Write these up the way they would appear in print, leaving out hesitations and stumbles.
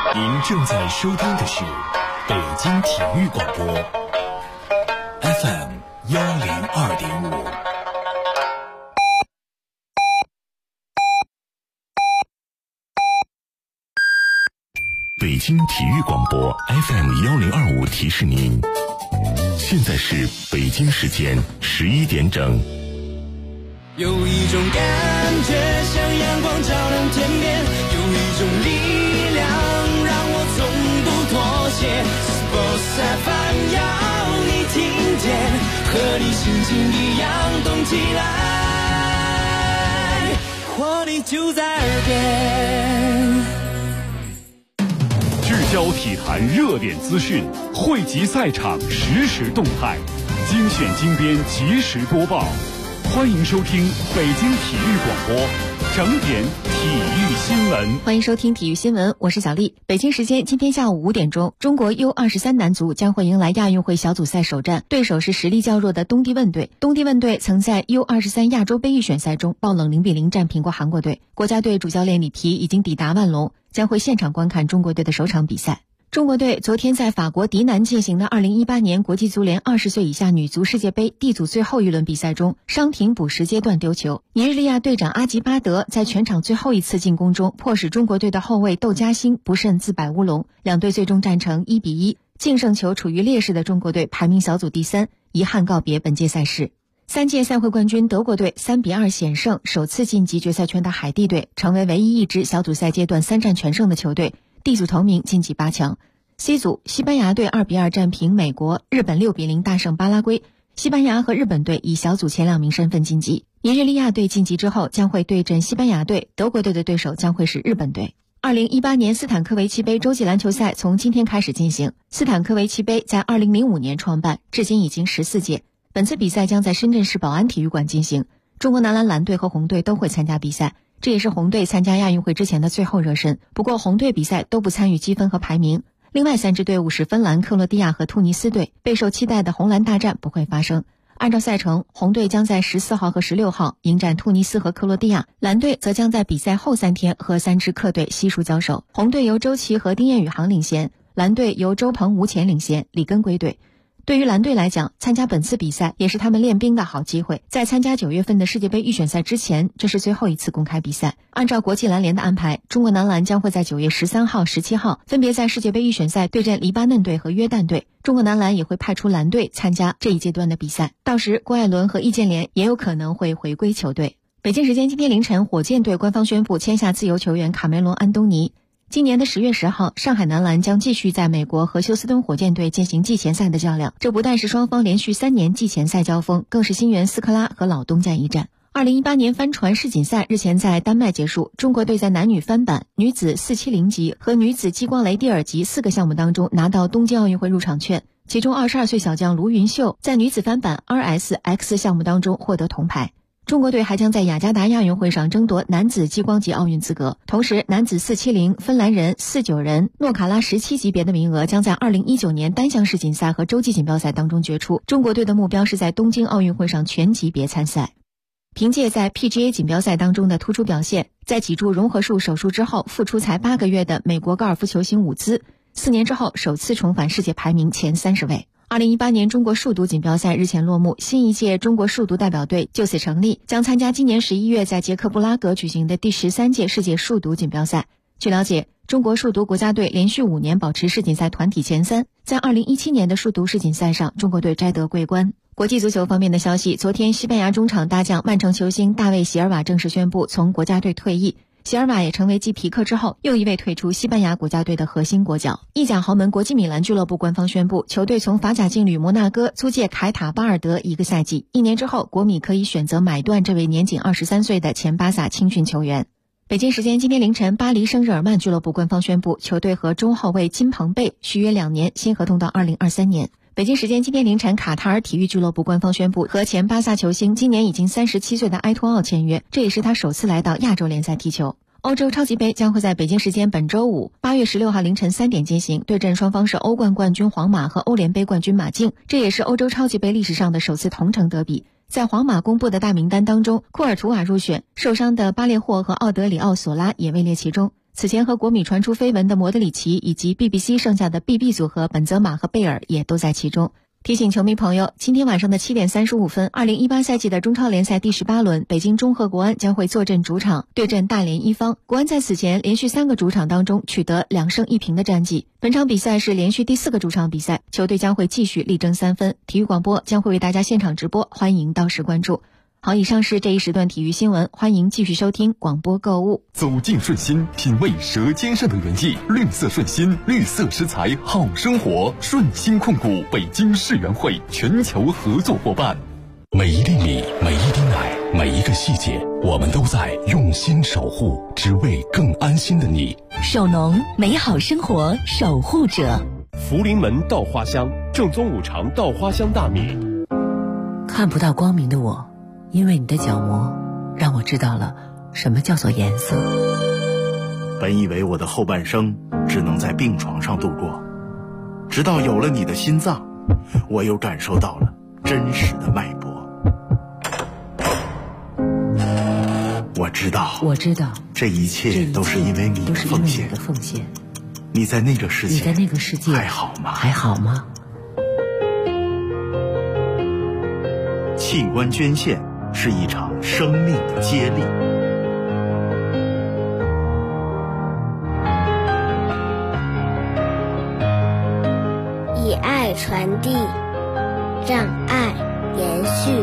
您正在收听的是北京体育广播 FM 102.5。北京体育广播 FM 1025提示您，现在是北京时间11点整。 有一种感觉像阳光照亮天边，有一种力量让我从不妥协。Sports FM 要你听见，和你心情一样动起来，活力就在耳边。 聚焦体坛热点资讯，汇集赛场实时动态，精选精编及时播报。欢迎收听北京体育广播整点体育新闻。 欢迎收听体育新闻，我是小丽。北京时间今天下午5点钟，中国 U23 男足将会迎来亚运会小组赛首战，对手是实力较弱的东帝汶队。东帝汶队曾在 U23 亚洲杯预选赛中爆冷0-0战平过韩国队。国家队主教练里皮已经抵达万隆，将会现场观看中国队的首场比赛。中国队昨天在法国迪南进行的2018年国际足联20岁以下女足世界杯 D 组最后一轮比赛中，伤停补时阶段丢球。尼日利亚队长阿吉巴德在全场最后一次进攻中，迫使中国队的后卫窦佳欣不慎自摆乌龙，两队最终战成1-1。净胜球处于劣势的中国队排名小组第3，遗憾告别本届赛事。3届赛会冠军德国队3-2险胜首次晋级决赛圈的海地队，成为唯一一支小组赛阶段3战全胜的球队。D 组头名晋级8强。C 组西班牙队2-2战平美国，日本6-0大胜巴拉圭。西班牙和日本队以小组前2名身份晋级。尼日利亚队晋级之后将会对阵西班牙队，德国队的对手将会是日本队。2018年斯坦科维奇杯洲际篮球赛从今天开始进行。斯坦科维奇杯在2005年创办，至今已经14届。本次比赛将在深圳市宝安体育馆进行。中国男篮蓝队和红队都会参加比赛，这也是红队参加亚运会之前的最后热身。不过红队比赛都不参与积分和排名。另外3支队伍是芬兰、克罗地亚和突尼斯队，备受期待的红蓝大战不会发生。按照赛程，红队将在14号和16号迎战突尼斯和克罗地亚，蓝队则将在比赛后3天和3支客队悉数交手。红队由周琦和丁彦雨航领衔，蓝队由周鹏、吴前领衔，李根归队。对于蓝队来讲，参加本次比赛也是他们练兵的好机会。在参加9月份的世界杯预选赛之前，这是最后一次公开比赛。按照国际篮联的安排，中国男篮将会在9月13号、17号分别在世界杯预选赛对阵黎巴嫩队和约旦队。中国男篮也会派出蓝队参加这一阶段的比赛。到时郭艾伦和易建联也有可能会回归球队。北京时间今天凌晨，火箭队官方宣布签下自由球员卡梅隆·安东尼。今年的10月10号，上海男篮将继续在美国和休斯敦火箭队进行季前赛的较量。这不但是双方连续3年季前赛交锋，更是新援斯科拉和老东家一战。2018年帆船世锦赛日前在丹麦结束，中国队在男女翻板、女子470级和女子激光雷蒂尔级4个项目当中拿到东京奥运会入场券，其中22岁小将卢云秀在女子翻板 RSX 项目当中获得铜牌。中国队还将在雅加达亚运会上争夺男子激光级奥运资格，同时男子470、芬兰人、49人、诺卡拉17级别的名额将在2019年单项世锦赛和洲际锦标赛当中决出。中国队的目标是在东京奥运会上全级别参赛。凭借在 PGA 锦标赛当中的突出表现，在脊柱融合术手术之后复出才8个月的美国高尔夫球星伍兹，4年之后首次重返世界排名前30位。2018年中国数独锦标赛日前落幕，新一届中国数独代表队就此成立，将参加今年11月在捷克布拉格举行的第13届世界数独锦标赛。据了解，中国数独国家队连续5年保持世锦赛团体前3，在2017年的数独世锦赛上，中国队摘得桂冠。国际足球方面的消息，昨天西班牙中场大将曼城球星大卫席尔瓦正式宣布从国家队退役。席尔瓦也成为继皮克之后又一位退出西班牙国家队的核心国脚。意甲豪门国际米兰俱乐部官方宣布，球队从法甲劲旅摩纳哥租借凯塔巴尔德1个赛季，1年之后国米可以选择买断这位年仅23岁的前巴萨青训球员。北京时间今天凌晨，巴黎圣日耳曼俱乐部官方宣布，球队和中后卫金彭贝续约2年，新合同到2023年。北京时间今天凌晨，卡塔尔体育俱乐部官方宣布，和前巴萨球星今年已经37岁的埃托奥签约，这也是他首次来到亚洲联赛踢球。欧洲超级杯将会在北京时间本周五8月16号凌晨3点进行，对阵双方是欧冠冠军皇马和欧联杯冠军马竞，这也是欧洲超级杯历史上的首次同城德比。在皇马公布的大名单当中，库尔图瓦入选，受伤的巴列霍和奥德里奥索拉也位列其中。 此前和国米传出绯闻的莫德里奇以及 BBC 剩下的 BB 组合本泽马和贝尔也都在其中。提醒球迷朋友，今天晚上的7点35分，2018赛季的中超联赛第18轮，北京中赫国安将会坐镇主场对阵大连一方。国安在此前连续3个主场当中取得2胜1平的战绩，本场比赛是连续第4个主场比赛，球队将会继续力争3分。体育广播将会为大家现场直播，欢迎到时关注。好，以上是这一时段体育新闻，欢迎继续收听广播购物。 走进顺心，品味舌尖上的原意，绿色顺心，绿色食材好生活。顺心控股北京世园会全球合作伙伴。 每一粒米，每一滴奶，每一个细节，我们都在用心守护，只为更安心的你。 守农，美好生活守护者。 福临门稻花香，正宗五常稻花香大米。 看不到光明的我，因为你的角膜让我知道了什么叫做颜色。 本以为我的后半生只能在病床上度过，直到有了你的心脏，我又感受到了真实的脉搏。我知道这一切都是因为你的奉献。你在那个世界还好吗？器官捐献是一场生命的接力。 以爱传递，让爱延续。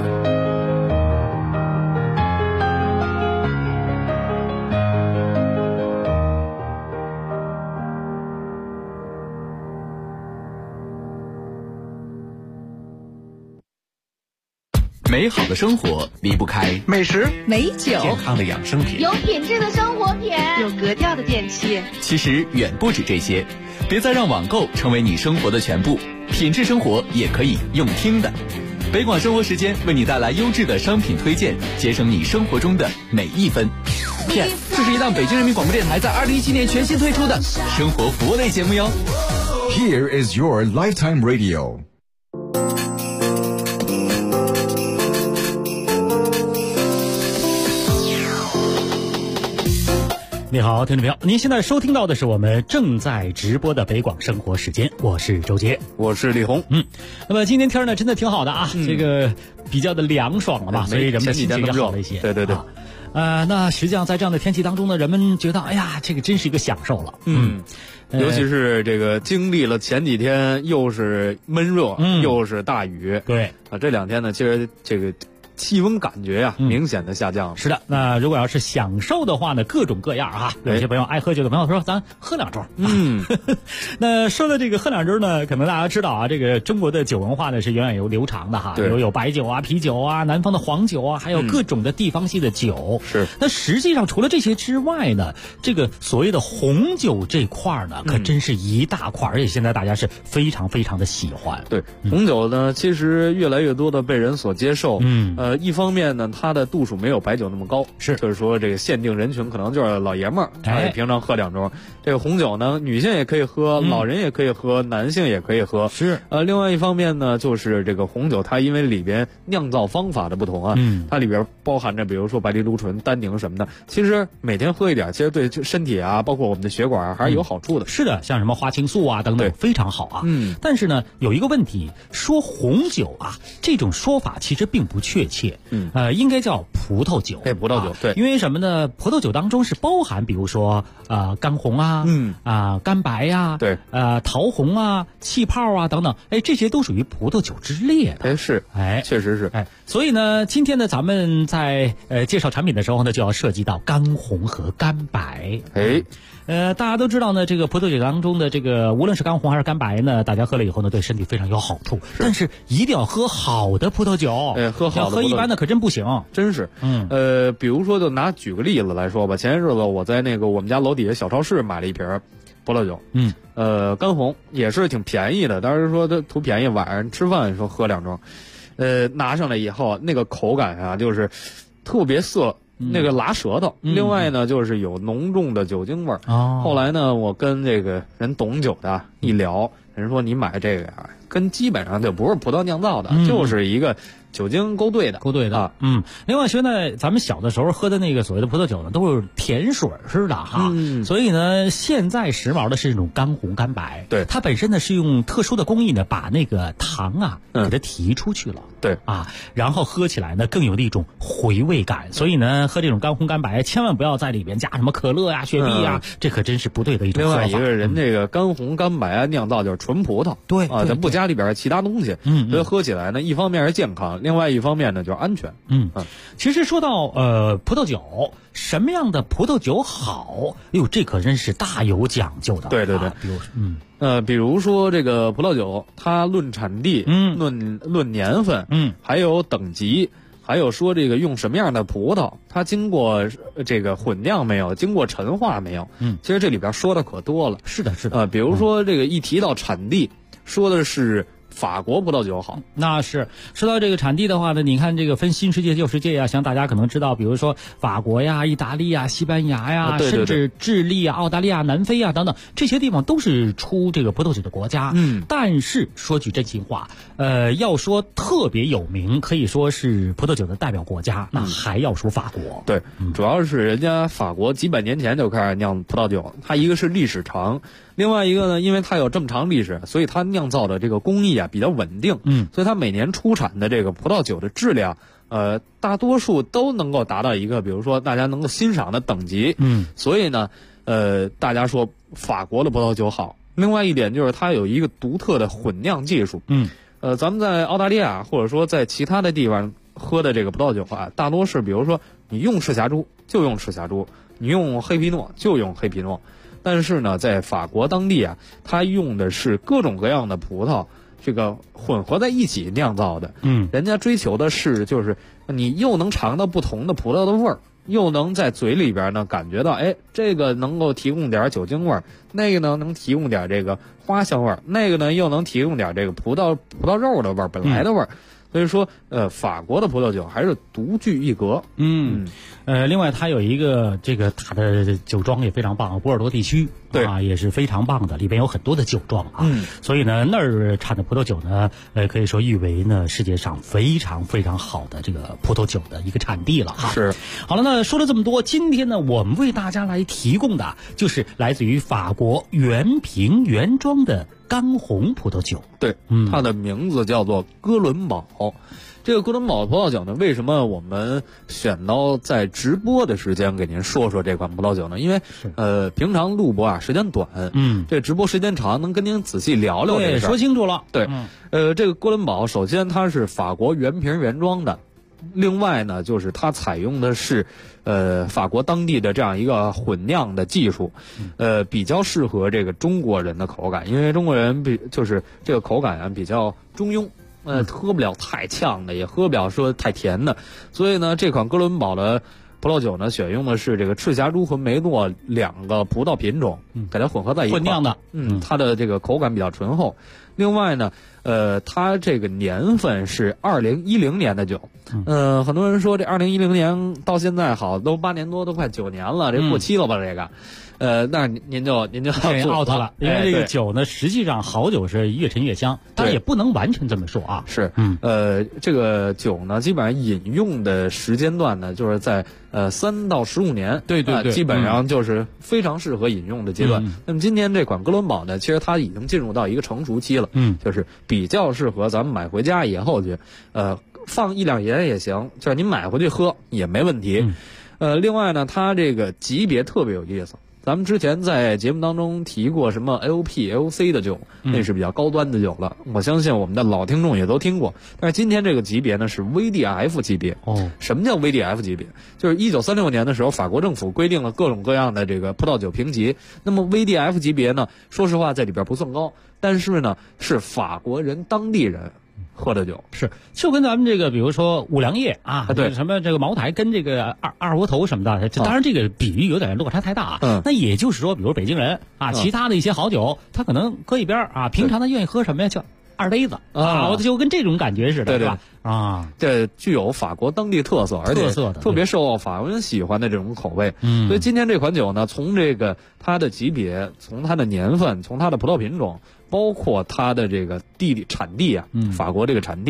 美好的生活离不开美食、 美酒、 健康的养生品， 有品质的生活品， 有格调的电器。 其实远不止这些，别再让网购成为你生活的全部，品质生活也可以用听的。北广生活时间为你带来优质的商品推荐，节省你生活中的每一分。Yes， 这是一档北京人民广播电台在2017年全新推出的生活服务类节目哟。 Here is your lifetime radio。 你好，听众朋友，您现在收听到的是我们正在直播的北广生活时间，我是周杰， 我是李红。 那么今天天呢真的挺好的啊，这个比较的凉爽了吧，所以人们心情也好了一些。 对。 那实际上在这样的天气当中呢，人们觉得哎呀，这个真是一个享受了。 尤其是这个经历了前几天又是闷热，又是大雨， 对啊，这2天呢，其实这个气温感觉呀，明显的下降了。 是的，那如果要是享受的话呢，各种各样啊。有些朋友爱喝酒的朋友说，咱喝2盅。那说的这个喝2盅呢，可能大家知道啊，这个中国的酒文化呢是源远流长的哈，有白酒啊、啤酒啊、南方的黄酒啊，还有各种的地方系的酒。 是。 那实际上除了这些之外呢，这个所谓的红酒这块呢，可真是一大块，而且现在大家是非常非常的喜欢。 对，红酒呢，其实越来越多的被人所接受。一方面呢，它的度数没有白酒那么高，就是说这个限定人群可能就是老爷们儿，平常喝2盅。这个红酒呢，女性也可以喝，老人也可以喝，男性也可以喝。 是。 另外一方面呢，就是这个红酒它因为里边酿造方法的不同啊，它里边包含着比如说白藜芦醇、单宁什么的，其实每天喝一点，其实对身体啊，包括我们的血管还是有好处的。 是的，像什么花青素啊等等，非常好啊。但是呢，有一个问题，说红酒啊，这种说法其实并不确切。应该叫葡萄酒。 葡萄酒，对。 因为什么呢？葡萄酒当中是包含，比如说干红啊，干白呀， 对， 桃红啊，气泡啊等等，这些都属于葡萄酒之列的。 是，确实是。 所以呢，今天呢，咱们在介绍产品的时候呢，就要涉及到干红和干白。大家都知道呢，这个葡萄酒当中的这个无论是干红还是干白呢，大家喝了以后呢，对身体非常有好处。但是一定要喝好的葡萄酒， 喝好的葡萄酒， 喝一般的可真不行， 真是。比如说就举个例子来说吧，前些日子我在那个我们家楼底下小超市买了一瓶葡萄酒，干红也是挺便宜的，当时说它图便宜，晚上吃饭说喝2盅，拿上来以后那个口感啊，就是特别涩。那个拉舌头，另外呢就是有浓重的酒精味儿。后来呢，我跟这个人懂酒的一聊，人说你买这个呀，基本上就不是葡萄酿造的，就是一个酒精勾兑的啊。 另外，现在咱们小的时候喝的那个所谓的葡萄酒呢，都是甜水似的哈。所以呢，现在时髦的是这种干红干白。 对， 它本身呢是用特殊的工艺呢，把那个糖啊给它提出去了。 对啊，然后喝起来呢更有那种回味感。所以呢，喝这种干红干白，千万不要在里边加什么可乐呀、雪碧呀，这可真是不对的一种喝法。 另外一个人这个干红干白酿造就是纯葡萄， 对啊，咱不加里边其他东西，所以喝起来呢，一方面是健康，另外一方面呢就是安全。 其实说到葡萄酒，什么样的葡萄酒好？哟，这可真是大有讲究的。 对，比如说这个葡萄酒，它论产地，论年份，还有等级。还有说这个用什么样的葡萄，它经过这个混酿没有，经过陈化没有？其实这里边说的可多了。 是的。 比如说这个一提到产地，说的是法国葡萄酒好。 那是说到这个产地的话呢，你看这个分新世界旧世界呀，像大家可能知道，比如说法国呀、意大利呀、西班牙呀，甚至智利啊、澳大利亚、南非啊等等，这些地方都是出这个葡萄酒的国家。但是说句真心话，要说特别有名，可以说是葡萄酒的代表国家，那还要说法国。 对，主要是人家法国几百年前就开始酿葡萄酒，它一个是历史长。另外一个呢，因为它有这么长历史，所以它酿造的这个工艺啊比较稳定，所以它每年出产的这个葡萄酒的质量，大多数都能够达到一个比如说大家能够欣赏的等级，所以呢，大家说法国的葡萄酒好。另外一点就是它有一个独特的混酿技术，咱们在澳大利亚或者说在其他的地方喝的这个葡萄酒啊，大多是比如说你用赤霞珠就用赤霞珠，你用黑皮诺就用黑皮诺。但是呢，在法国当地啊，它用的是各种各样的葡萄，这个混合在一起酿造的。人家追求的是，就是你又能尝到不同的葡萄的味儿，又能在嘴里边呢感觉到，哎，这个能够提供点酒精味儿，那个呢能提供点这个花香味儿，那个呢又能提供点这个葡萄肉的味儿，本来的味儿。所以说，法国的葡萄酒还是独具一格。 另外它有一个这个大的酒庄也非常棒，波尔多地区对啊也是非常棒的，里边有很多的酒庄啊。所以呢那儿产的葡萄酒呢，可以说誉为呢世界上非常非常好的这个葡萄酒的一个产地了哈。 是。 好了，那说了这么多，今天呢我们为大家来提供的就是来自于法国原瓶原装的干红葡萄酒。 对，它的名字叫做哥伦堡。这个哥伦堡葡萄酒呢，为什么我们选到在直播的时间给您说说这款葡萄酒呢？因为平常录播啊时间短，这直播时间长，能跟您仔细聊聊这个事儿。 说清楚了。 对，这个哥伦堡首先它是法国原瓶原装的，另外呢就是它采用的是法国当地的这样一个混酿的技术，比较适合这个中国人的口感，因为中国人就是这个口感啊比较中庸。喝不了太呛的，也喝不了说太甜的，所以呢，这款哥伦堡的葡萄酒呢，选用的是这个赤霞珠和梅诺两个葡萄品种，给它混合在一块， 混酿的， 它的这个口感比较醇厚。另外呢，它这个年份是2010年的酒，很多人说这2010年到现在好都8年多，都快9年了，这过期了吧这个？那您就 out 了，因为这个酒呢，实际上好酒是越陈越香，但也不能完全这么说啊。 是，这个酒呢，基本上饮用的时间段呢，就是在3到15年， 对， 基本上就是非常适合饮用的阶段。那么今天这款哥伦堡呢，其实它已经进入到一个成熟期了，就是比较适合咱们买回家以后去，放1-2年也行，就是您买回去喝也没问题。另外呢，它这个级别特别有意思。咱们之前在节目当中提过什么 LP、LC 的酒，那是比较高端的酒了。我相信我们的老听众也都听过。但是今天这个级别呢是 VDF 级别。什么叫 VDF 级别？就是1936年的时候，法国政府规定了各种各样的这个葡萄酒评级。那么 VDF 级别呢，说实话在里边不算高，但是呢是法国人当地人喝的酒， 是就跟咱们这个比如说五粮液啊， 对， 什么这个茅台跟这个二锅头什么的，当然这个比喻有点落差太大啊。那也就是说，比如北京人啊，其他的一些好酒，他可能搁一边啊，平常他愿意喝什么呀？就2杯子啊，我就跟这种感觉似的， 对吧？啊， 这具有法国当地特色，而且特别受法国人喜欢的这种口味。所以今天这款酒呢，从这个它的级别，从它的年份，从它的葡萄品种，包括它的这个产地啊，法国这个产地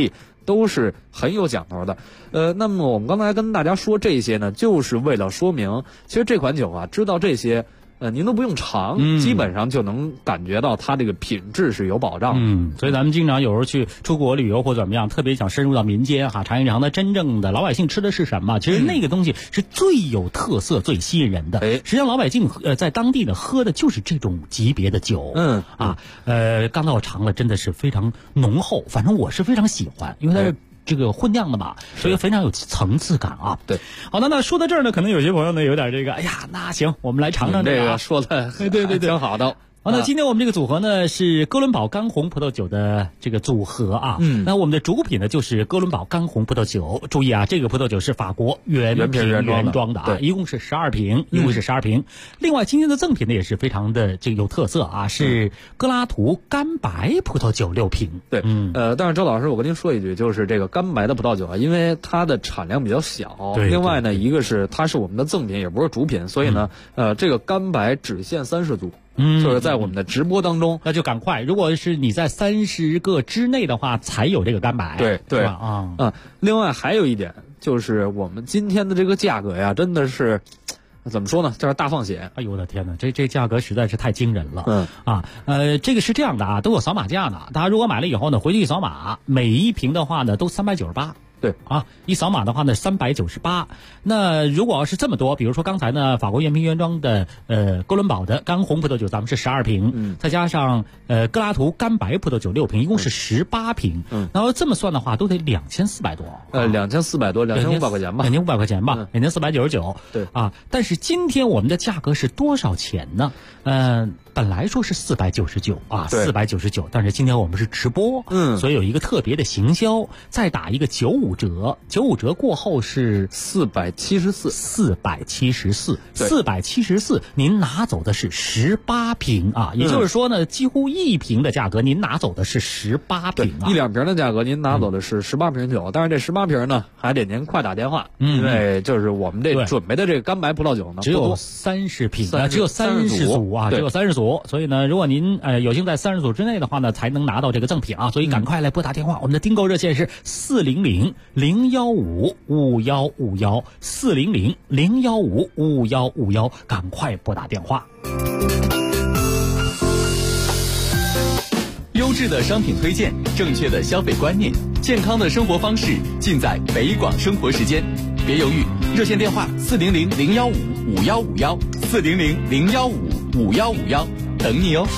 都是很有讲头的。那么我们刚才跟大家说这些呢，就是为了说明，其实这款酒啊，知道这些。您都不用尝，基本上就能感觉到它这个品质是有保障。 所以咱们经常有时候去出国旅游或怎么样，特别想深入到民间哈，尝一尝它真正的老百姓吃的是什么。其实那个东西是最有特色、最吸引人的。实际上老百姓在当地呢喝的就是这种级别的酒。刚才我尝了，真的是非常浓厚，反正我是非常喜欢，因为它是。这个混酿的嘛，所以非常有层次感啊。 对， 好的，那说到这儿呢，可能有些朋友呢有点这个，哎呀，那行，我们来尝尝这个说的，对，挺好的。 好，那今天我们这个组合呢是哥伦堡干红葡萄酒的这个组合啊。那我们的主品呢就是哥伦堡干红葡萄酒。注意啊，这个葡萄酒是法国原瓶原装的啊，一共是12瓶，另外今天的赠品呢也是非常的这个有特色啊，是格拉图干白葡萄酒6瓶。 对，但是周老师，我跟您说一句，就是这个干白的葡萄酒啊，因为它的产量比较小，另外呢，一个是它是我们的赠品，也不是主品，所以呢，这个干白只限30组。就是在我们的直播当中， 那就赶快。如果是你在30个之内的话，才有这个干白。 对另外还有一点就是我们今天的这个价格呀，真的是怎么说呢？就是大放血。 哎呦我的天哪，这价格实在是太惊人了。这个是这样的啊，都有扫码价呢。大家如果买了以后呢，回去一扫码，每一瓶的话呢都398。 对啊，一扫码的话呢398。那如果要是这么多，比如说刚才呢法国原瓶原装的哥伦堡的干红葡萄酒咱们是12瓶，再加上格拉图干白葡萄酒6瓶，一共是18瓶。然后这么算的话都得2400多。 2400多，2500块钱吧。 2500块钱吧，2499。 对啊，但是今天我们的价格是多少钱呢？本来说是499啊，499，但是今天我们是直播，所以有一个特别的行销，再打一个95折，95折过后是474，您拿走的是18瓶啊，也就是说呢，几乎1瓶的价格您拿走的是18瓶啊 ，1-2瓶的价格您拿走的是18瓶酒，但是这18瓶呢，还得您快打电话，因为就是我们这准备的这个干白葡萄酒呢， 只有30瓶啊，只有30组啊，只有30组。所以呢，如果您有幸在30组之内的话呢，才能拿到这个赠品啊。所以赶快来拨打电话，我们的订购热线是400-015-515，400-015-515，赶快拨打电话。 优质的商品推荐，正确的消费观念，健康的生活方式，尽在北广生活时间。别犹豫，热线电话400-015-5151，400-015-5151，等你哦。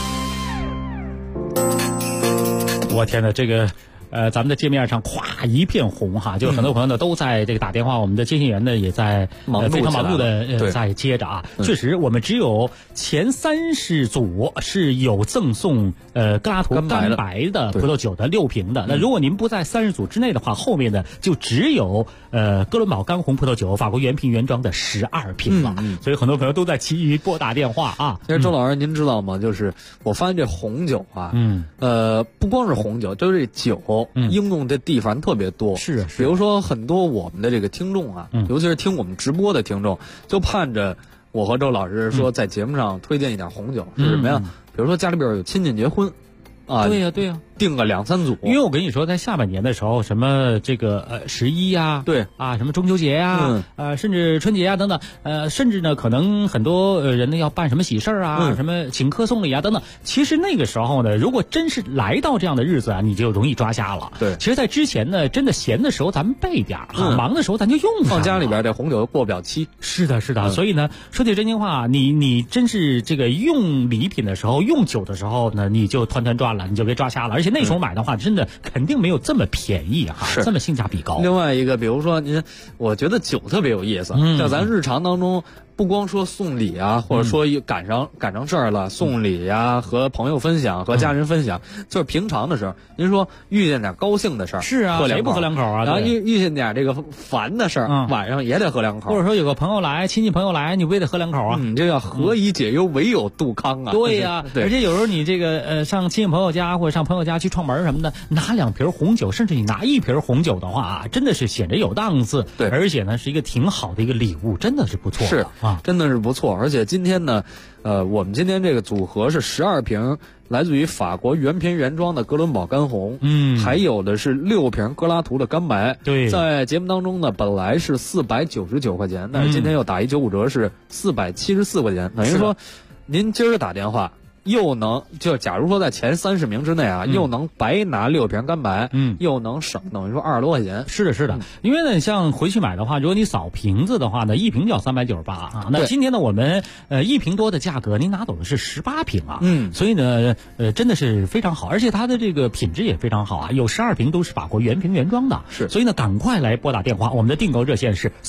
我天哪，这个咱们的界面上咵一片红哈，就很多朋友呢都在这个打电话，我们的接线员呢也在非常忙碌的在接着啊。确实，我们只有前30组是有赠送格拉图干白的葡萄酒的6瓶的。那如果您不在30组之内的话，后面呢就只有哥伦堡干红葡萄酒法国原瓶原装的12瓶了。所以很多朋友都在急于拨打电话啊。 其实周老师您知道吗？就是我发现这红酒啊，不光是红酒，就是这酒。应用的地方特别多， 是比如说很多我们的这个听众啊，尤其是听我们直播的听众，就盼着我和周老师说在节目上推荐一点红酒，是什么呀？比如说家里边有亲戚结婚啊， 对呀， 订个2-3组。 因为我跟你说，在下半年的时候，什么这个11呀， 对啊，什么中秋节呀，甚至春节呀等等，甚至呢，可能很多人呢要办什么喜事啊，什么请客送礼啊等等。其实那个时候呢，如果真是来到这样的日子啊，你就容易抓瞎了。 对， 其实，在之前呢，真的闲的时候咱们备点儿，忙的时候咱就用上。 放家里边这红酒过不了期。 是的，所以呢，说句真心话，你真是这个用礼品的时候，用酒的时候呢，你就团团转了，你就别抓瞎了。而且那时候买的话，真的肯定没有这么便宜哈，这么性价比高。 另外一个，比如说我觉得酒特别有意思，在咱日常当中。不光说送礼啊，或者说赶上事儿了，送礼呀，和朋友分享，和家人分享，就是平常的时候，您说遇见点高兴的事儿， 是啊，谁不喝2口啊？ 然后遇见点这个烦的事儿，晚上也得喝2口。 或者说有个朋友来，亲戚朋友来，你不也得喝2口啊？ 这叫何以解忧，唯有杜康啊！ 对呀，而且有时候你这个上亲戚朋友家或者上朋友家去串门什么的，拿2瓶红酒，甚至你拿1瓶红酒的话啊，真的是显得有档次。 对， 而且呢是一个挺好的一个礼物，真的是不错。 是啊， 真的是不错。而且今天呢，我们今天这个组合是12瓶来自于法国原瓶原装的哥伦堡干红，还有的是6瓶格拉图的干白。 对，在节目当中呢，本来是499块钱，但是今天又打195折，是474块钱，等于说您今儿打电话。又能就假如说在前30名之内啊，又能白拿6瓶干白，又能省等于说20多块钱。 是的，是的，因为呢，像回去买的话，如果你扫瓶子的话呢，一瓶就要398啊。那今天呢，我们1瓶多的价格，您拿走的是18瓶啊。所以呢，真的是非常好，而且它的这个品质也非常好啊，有12瓶都是法国原瓶原装的。 是， 所以呢，赶快来拨打电话，我们的订购热线是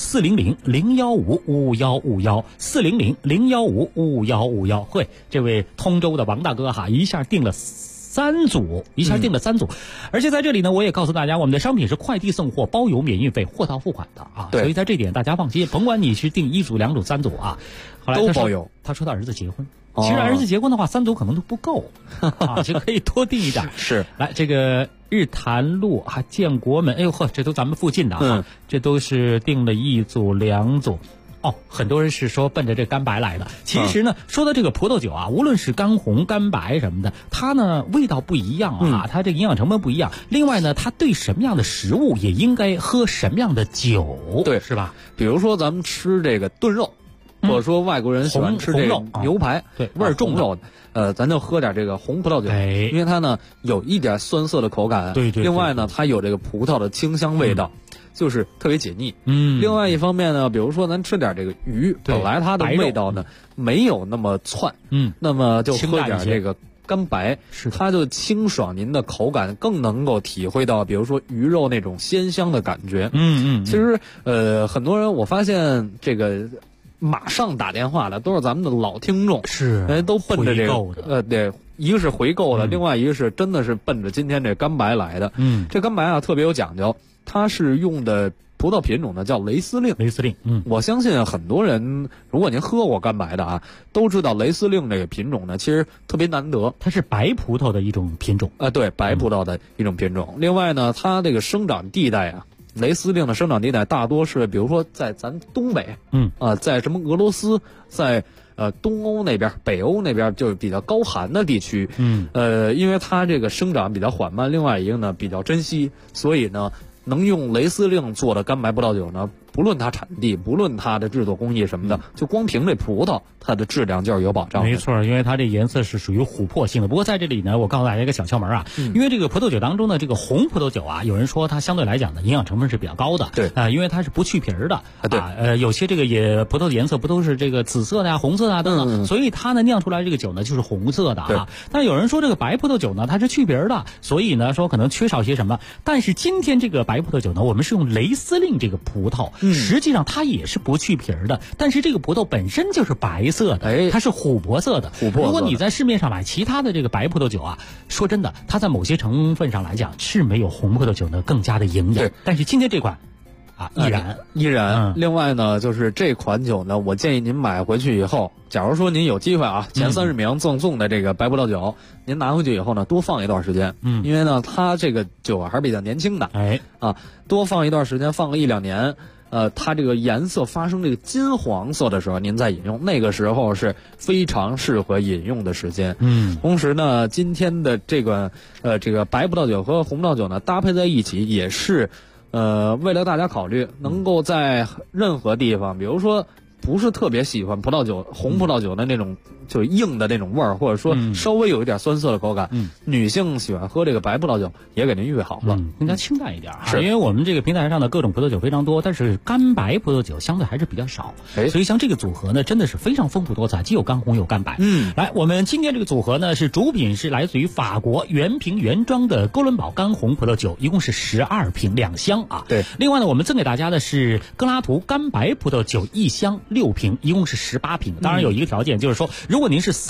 400-015-5151，400-015-5151。会，这位通州的王大哥哈，一下订了3组，而且在这里呢，我也告诉大家，我们的商品是快递送货，包邮免运费，货到付款的啊。所以在这点大家放心，甭管你是订1组、2组、3组啊，后来都包邮。 他说他儿子结婚，其实儿子结婚的话3组可能都不够啊，就可以多订一点。 是， 来这个日坛路啊，建国门，哎呦呵，这都咱们附近的啊，这都是订了1组、2组。很多人是说奔着这干白来的。其实呢，说到这个葡萄酒啊，无论是干红、干白什么的，它呢味道不一样啊，它这个营养成分不一样。另外呢，它对什么样的食物也应该喝什么样的酒， 对， 是吧？ 比如说咱们吃这个炖肉，或者说外国人喜欢吃这个牛排， 对，味儿重肉，咱就喝点这个红葡萄酒，因为它呢有一点酸涩的口感， 对。 另外呢，它有这个葡萄的清香味道。就是特别解腻。另外一方面呢，比如说咱吃点这个鱼，本来它的味道呢没有那么窜，那么就喝点这个干白，它就清爽，您的口感更能够体会到，比如说鱼肉那种鲜香的感觉。其实很多人我发现这个马上打电话的都是咱们的老听众， 是都奔着这个对。一个是回购的，另外一个是真的是奔着今天这干白来的。这干白啊特别有讲究，它是用的葡萄品种呢叫雷司令。我相信很多人，如果您喝过干白的啊，都知道雷司令这个品种呢其实特别难得， 它是白葡萄的一种品种对，白葡萄的一种品种。另外呢，它这个生长地带啊，雷司令的生长地带大多是比如说在咱东北，在什么俄罗斯，在东欧那边、北欧那边就是比较高寒的地区，因为它这个生长比较缓慢，另外一个呢比较珍惜，所以呢能用雷司令做的干白葡萄酒呢，不论它产地，不论它的制作工艺什么的，就光凭这葡萄，它的质量就是有保障的。 没错，因为它这颜色是属于琥珀性的。不过在这里呢，我告诉大家一个小窍门啊，因为这个葡萄酒当中呢，这个红葡萄酒啊，有人说它相对来讲呢，营养成分是比较高的。 对因为它是不去皮儿的。对有些这个葡萄的颜色不都是这个紫色的呀、红色的啊等等，所以它呢酿出来这个酒呢就是红色的啊。但有人说这个白葡萄酒呢，它是去皮儿的，所以呢说可能缺少些什么。但是今天这个白葡萄酒呢，我们是用雷司令这个葡萄，实际上它也是不去皮儿的，但是这个葡萄本身就是白色的，它是琥珀色的。如果你在市面上买其他的这个白葡萄酒啊，说真的，它在某些成分上来讲是没有红葡萄酒呢更加的营养。但是今天这款依然。 另外呢，就是这款酒呢，我建议您买回去以后，假如说您有机会啊，前30名赠送的这个白葡萄酒，您拿回去以后呢，多放一段时间。因为呢，它这个酒还是比较年轻的。多放一段时间，放个1-2年。它这个颜色发生这个金黄色的时候，您再饮用，那个时候是非常适合饮用的时间。同时呢，今天的这个白葡萄酒和红葡萄酒呢搭配在一起，也是为了大家考虑，能够在任何地方，比如说不是特别喜欢葡萄酒、红葡萄酒的那种就硬的那种味儿，或者说稍微有一点酸涩的口感，女性喜欢喝这个白葡萄酒也给您预备好了， 更加清淡一点。 是因为我们这个平台上的各种葡萄酒非常多，但是干白葡萄酒相对还是比较少，所以像这个组合呢，真的是非常丰富多彩，既有干红有干白。来，我们今天这个组合呢，是主品是来自于法国原瓶原装的哥伦堡干红葡萄酒，一共是12瓶2箱啊。 对， 另外呢，我们赠给大家的是格拉图干白葡萄酒1箱6瓶，一共是18瓶。当然有一个条件，就是说如果您是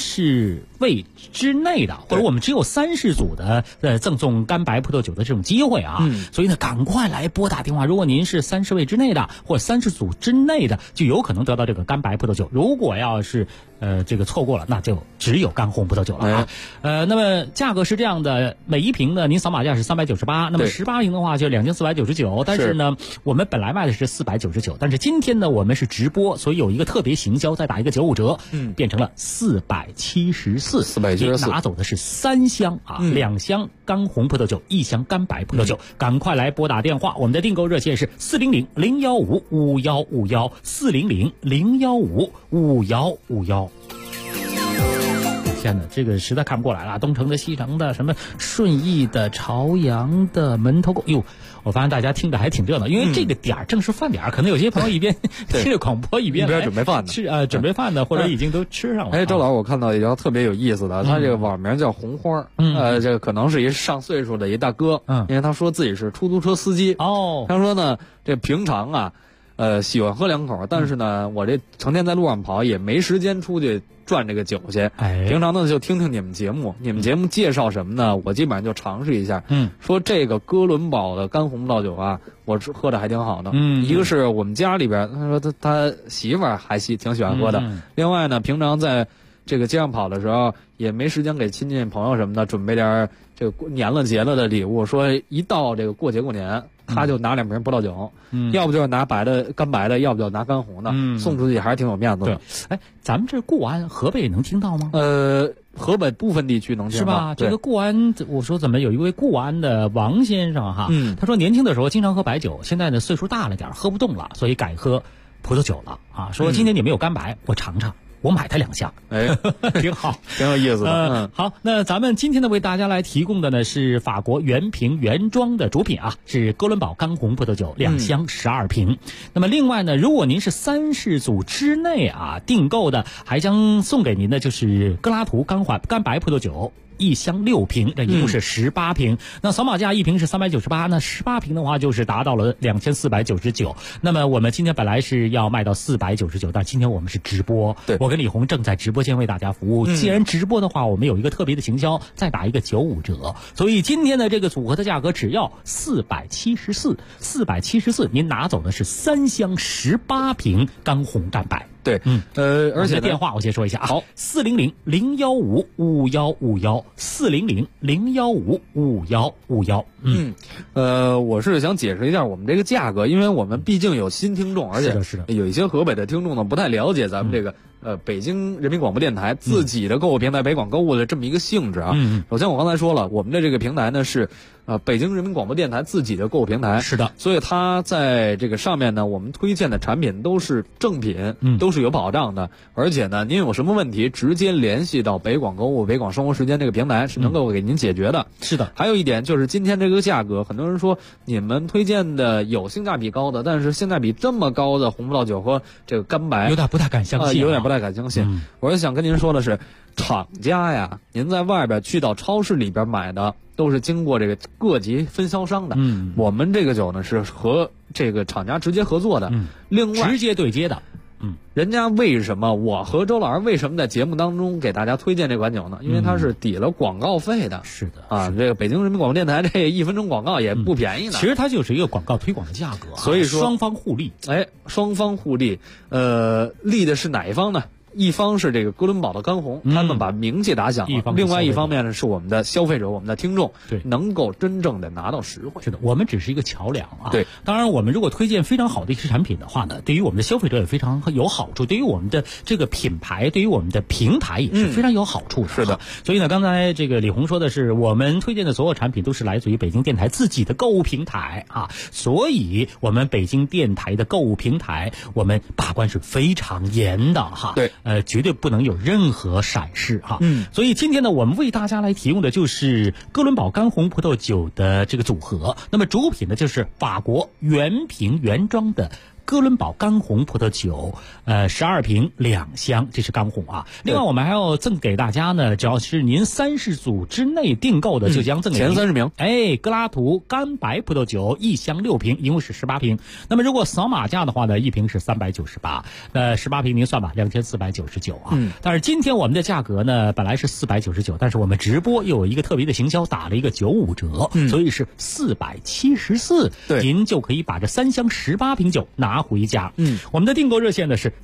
30位之内的，或者我们只有30组的赠送干白葡萄酒的这种机会啊，所以呢赶快来拨打电话。如果您是30位之内的或者30组之内的，就有可能得到这个干白葡萄酒。如果要是这个错过了，那就只有干红葡萄酒了啊。那么价格是这样的，每一瓶呢，您扫码价是398，那么18瓶的话就2499，但是呢，我们本来卖的是499，但是今天呢，我们是直播，所以有一个特别行销，再打一个95折，变成了474，拿走的是3箱啊，2箱干红葡萄酒，1箱干白葡萄酒，赶快来拨打电话，我们的订购热线是400-015-5151，400-015-5151。天哪，这个实在看不过来了，东城的、西城的、什么顺义的、朝阳的、门头沟，哟，我发现大家听着还挺热闹，因为这个点儿正是饭点儿，可能有些朋友一边听着广播一边准备饭呢， 吃准备饭的，或者已经都吃上了。 周老师，我看到一条特别有意思的，他这个网名叫红花，这个可能是一上岁数的一大哥，因为他说自己是出租车司机哦，他说呢，这平常啊，喜欢喝2口，但是呢，我这成天在路上跑，也没时间出去赚这个酒去。平常呢就听听你们节目，你们节目介绍什么呢？我基本上就尝试一下。说这个哥伦堡的干红葡萄酒啊，我喝的还挺好的。一个是我们家里边，他说他媳妇儿还挺喜欢喝的。另外呢，平常在这个街上跑的时候，也没时间给亲戚朋友什么的准备点这个年了节了的礼物。说一到这个过节过年，他就拿2瓶葡萄酒，要不就是拿干白的，要不就拿干红的，送出去还是挺有面子的。 哎，咱们这固安河北能听到吗？ 河北部分地区能听到， 是吧？这个固安，我说怎么有一位固安的王先生哈，他说年轻的时候经常喝白酒，现在呢岁数大了点，喝不动了，所以改喝葡萄酒了啊。说今年你没有干白，我尝尝。我买它2箱，挺好， 挺有意思的。 好，那咱们今天呢为大家来提供的呢是法国原瓶原装的主品啊，是哥伦堡干红葡萄酒2箱12瓶。那么另外呢，如果您是30组之内啊订购的，还将送给您的就是格拉图干白葡萄酒。1箱6瓶，这一共是18瓶。那扫码价1瓶是398，那18瓶的话就是达到了2499。那么我们今天本来是要卖到499，但今天我们是直播，我跟李红正在直播间为大家服务。既然直播的话，我们有一个特别的行销，再打一个95折，所以今天的这个组合的价格只要474，您拿走的是3箱18瓶干红干白。 对，而且电话我先说一下啊， 好 ，400-015-5151，400-015-5151。 我是想解释一下我们这个价格，因为我们毕竟有新听众，而且有一些河北的听众呢不太了解咱们这个北京人民广播电台自己的购物平台北广购物的这么一个性质啊。首先我刚才说了，我们的这个平台呢是北京人民广播电台自己的购物平台， 是的， 所以它在这个上面呢，我们推荐的产品都是正品，都是有保障的。而且呢，您有什么问题，直接联系到北广购物、北广生活时间这个平台是能够给您解决的。 是的， 还有一点就是今天这个价格，很多人说你们推荐的有性价比高的，但是性价比这么高的红葡萄酒和这个干白， 有点不太敢相信， 有点不太敢相信。我是想跟您说的是，厂家呀，您在外边去到超市里边买的，都是经过这个各级分销商的。我们这个酒呢是和这个厂家直接合作的，另外直接对接的。 人家为什么我和周老师为什么在节目当中给大家推荐这款酒呢？因为它是抵了广告费的。 是的啊，这个北京人民广播电台这1分钟广告也不便宜呢。 其实它就是一个广告推广的价格， 所以说双方互利。 双方互利，利的是哪一方呢？一方是这个哥伦堡的干红，他们把名气打响了；另外一方面呢，是我们的消费者、我们的听众，能够真正的拿到实惠。 是的，我们只是一个桥梁啊。 对， 当然我们如果推荐非常好的一些产品的话呢，对于我们的消费者也非常有好处，对于我们的这个品牌，对于我们的平台也是非常有好处的。 是的， 所以呢，刚才这个李红说的是，我们推荐的所有产品都是来自于北京电台自己的购物平台啊，所以我们北京电台的购物平台，我们把关是非常严的哈。 对， 绝对不能有任何闪失哈。所以今天呢，我们为大家来提供的就是哥伦堡干红葡萄酒的这个组合。那么主品呢，就是法国原瓶原装的哥伦堡干红葡萄酒，12瓶2箱，这是干红啊。另外我们还要赠给大家呢，只要是您30组之内订购的，就将赠给您前30名。 格拉图干白葡萄酒1箱6瓶，一共是18瓶。那么如果扫码价的话呢，一瓶是398，18瓶您算吧，2499啊。但是今天我们的价格呢，本来是499，但是我们直播又有一个特别的行销，打了一个95折，所以是474，您就可以把这3箱18瓶酒拿拿回家。我们的订购热线呢是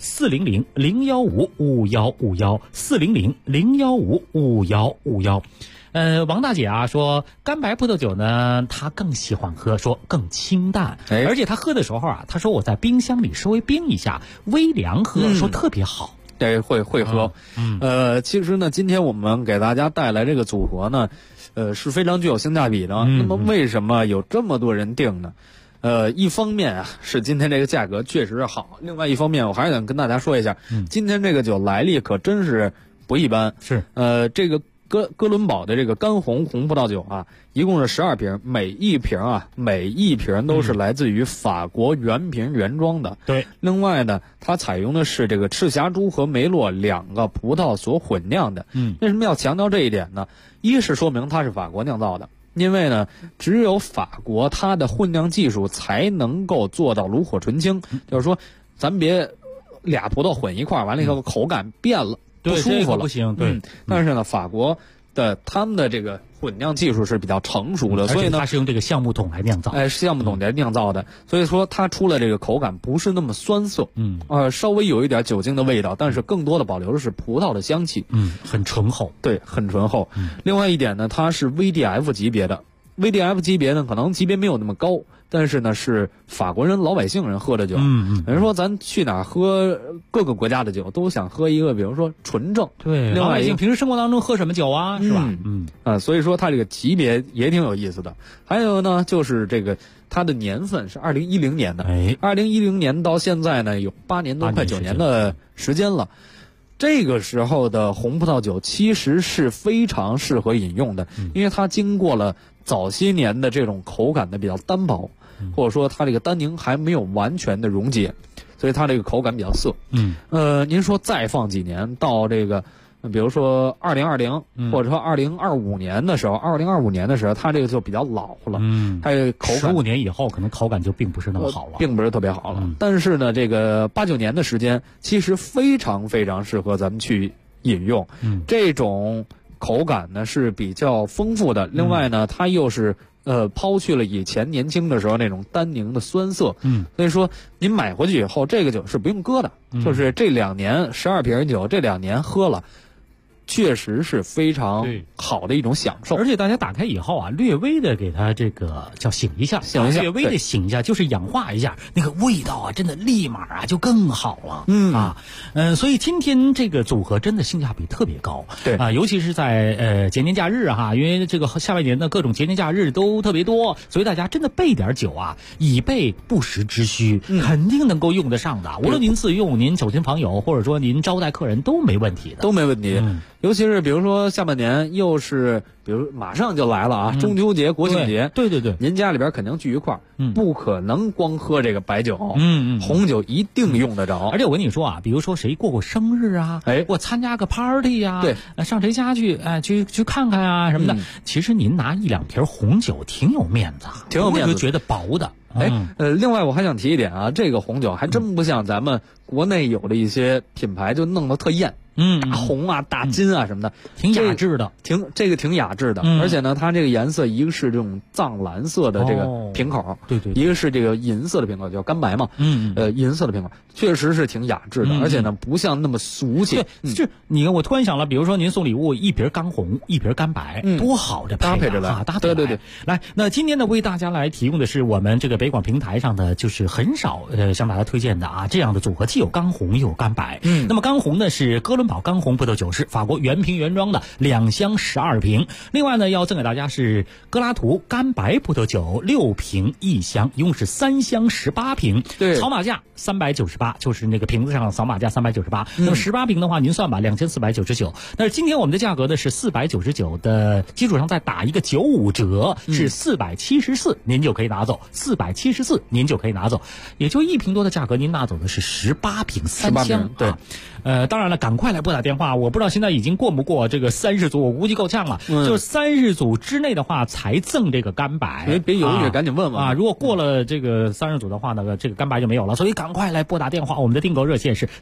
400-015-5151，400-015-5151。王大姐啊说，干白葡萄酒呢，她更喜欢喝，说更清淡，而且她喝的时候啊，她说我在冰箱里稍微冰一下，微凉喝，说特别好。 对，会喝。其实呢，今天我们给大家带来这个组合呢，是非常具有性价比的。那么为什么有这么多人订呢？一方面啊，是今天这个价格确实是好；另外一方面，我还是想跟大家说一下，今天这个酒来历可真是不一般。 是， 这个哥伦堡的这个干红葡萄酒啊，一共是12瓶，每一瓶都是来自于法国原瓶原装的。 对， 另外呢，它采用的是这个赤霞珠和梅洛2个葡萄所混酿的。为什么要强调这一点呢？一是说明它是法国酿造的，因为呢，只有法国它的混酿技术才能够做到炉火纯青，就是说，咱别俩葡萄混一块儿，完了以后口感变了。不舒服了， 不行。对， 但是呢，法国的他们的这个混酿技术是比较成熟的，所以呢， 它是用这个橡木桶来酿造， 橡木桶来酿造的，所以说它出了这个口感不是那么酸涩，稍微有一点酒精的味道，但是更多的保留的是葡萄的香气， 很醇厚， 对，很醇厚。另外一点呢，它是 VDF 级别的。VDF 级别呢，可能级别没有那么高，但是呢是法国人老百姓人喝的酒。有人说咱去哪儿喝各个国家的酒，都想喝一个，比如说纯正。 对， 另外老百姓平时生活当中喝什么酒啊，是吧？ 所以说它这个级别也挺有意思的。还有呢，就是这个它的年份是2010年的，2010年到现在呢有8年多，快9年的时间了。这个时候的红葡萄酒其实是非常适合饮用的，因为它经过了早些年的这种口感的比较单薄，或者说它这个单宁还没有完全的溶解，所以它这个口感比较涩。您说再放几年到这个，比如说2020，或者说2025年的时候它这个就比较老了，它这个口感 15年以后可能口感就并不是那么好了， 并不是特别好了。但是呢，这个8、9年的时间其实非常非常适合咱们去饮用，这种口感呢是比较丰富的。另外呢，它又是抛去了以前年轻的时候那种单宁的酸涩，所以说您买回去以后，这个酒是不用搁的，就是这2年12瓶酒，这2年喝了。确实是非常好的一种享受， 而且大家打开以后啊，略微的给它这个叫醒一下，略微的醒一下，就是氧化一下，那个味道啊，真的立马啊就更好了。所以今天这个组合真的性价比特别高， 对啊，尤其是在节年假日哈，因为这个下半年的各种节年假日都特别多，所以大家真的备点酒啊，以备不时之需，肯定能够用得上的。无论您自用、您走亲访友，或者说您招待客人都没问题的， 都没问题。尤其是比如说下半年又是，比如马上就来了啊，中秋节、国庆节， 对， 您家里边肯定聚一块儿，不可能光喝这个白酒，红酒一定用得着。 而且我跟你说啊，比如说谁过生日啊，我参加个 party 呀， 对， 上谁家去，去看看啊什么的，其实您拿1、2瓶红酒挺有面子， 挺有面子， 就觉得薄的。 另外我还想提一点啊，这个红酒还真不像咱们国内有的一些品牌就弄得特艳。大红啊，大金啊什么的， 挺雅致的， 挺雅致的。而且呢，它这个颜色，一个是这种藏蓝色的这个瓶口， 对， 一个是这个银色的瓶口，叫干白嘛，银色的瓶口，确实是挺雅致的，而且呢，不像那么俗气。 是你看，我突然想了，比如说您送礼物，1瓶干红，1瓶干白，多好的搭配着来， 搭配对。 来，那今天呢，为大家来提供的是我们这个北广平台上的，就是很少向大家推荐的啊这样的组合，既有干红又有干白。那么干红呢是哥伦堡干红葡萄酒，是法国原瓶原装的2箱12瓶。另外呢，要赠给大家是格拉图干白葡萄酒6瓶1箱，一共是3箱18瓶。 对， 草码价398，就是那个瓶子上扫码价398。那么18瓶的话，您算吧，2499。但是今天我们的价格呢是499的基础上再打一个95折，是474，您就可以拿走，474您就可以拿走，也就1瓶多的价格，您拿走的是18瓶3箱。 对。 当然了，赶快来拨打电话，我不知道现在已经过不过这个30组，我估计够呛了。就是30组之内的话才赠这个干白， 别犹豫，赶紧问问啊！如果过了这个30组的话呢，这个干白就没有了，所以赶快来拨打电话。我们的订购热线是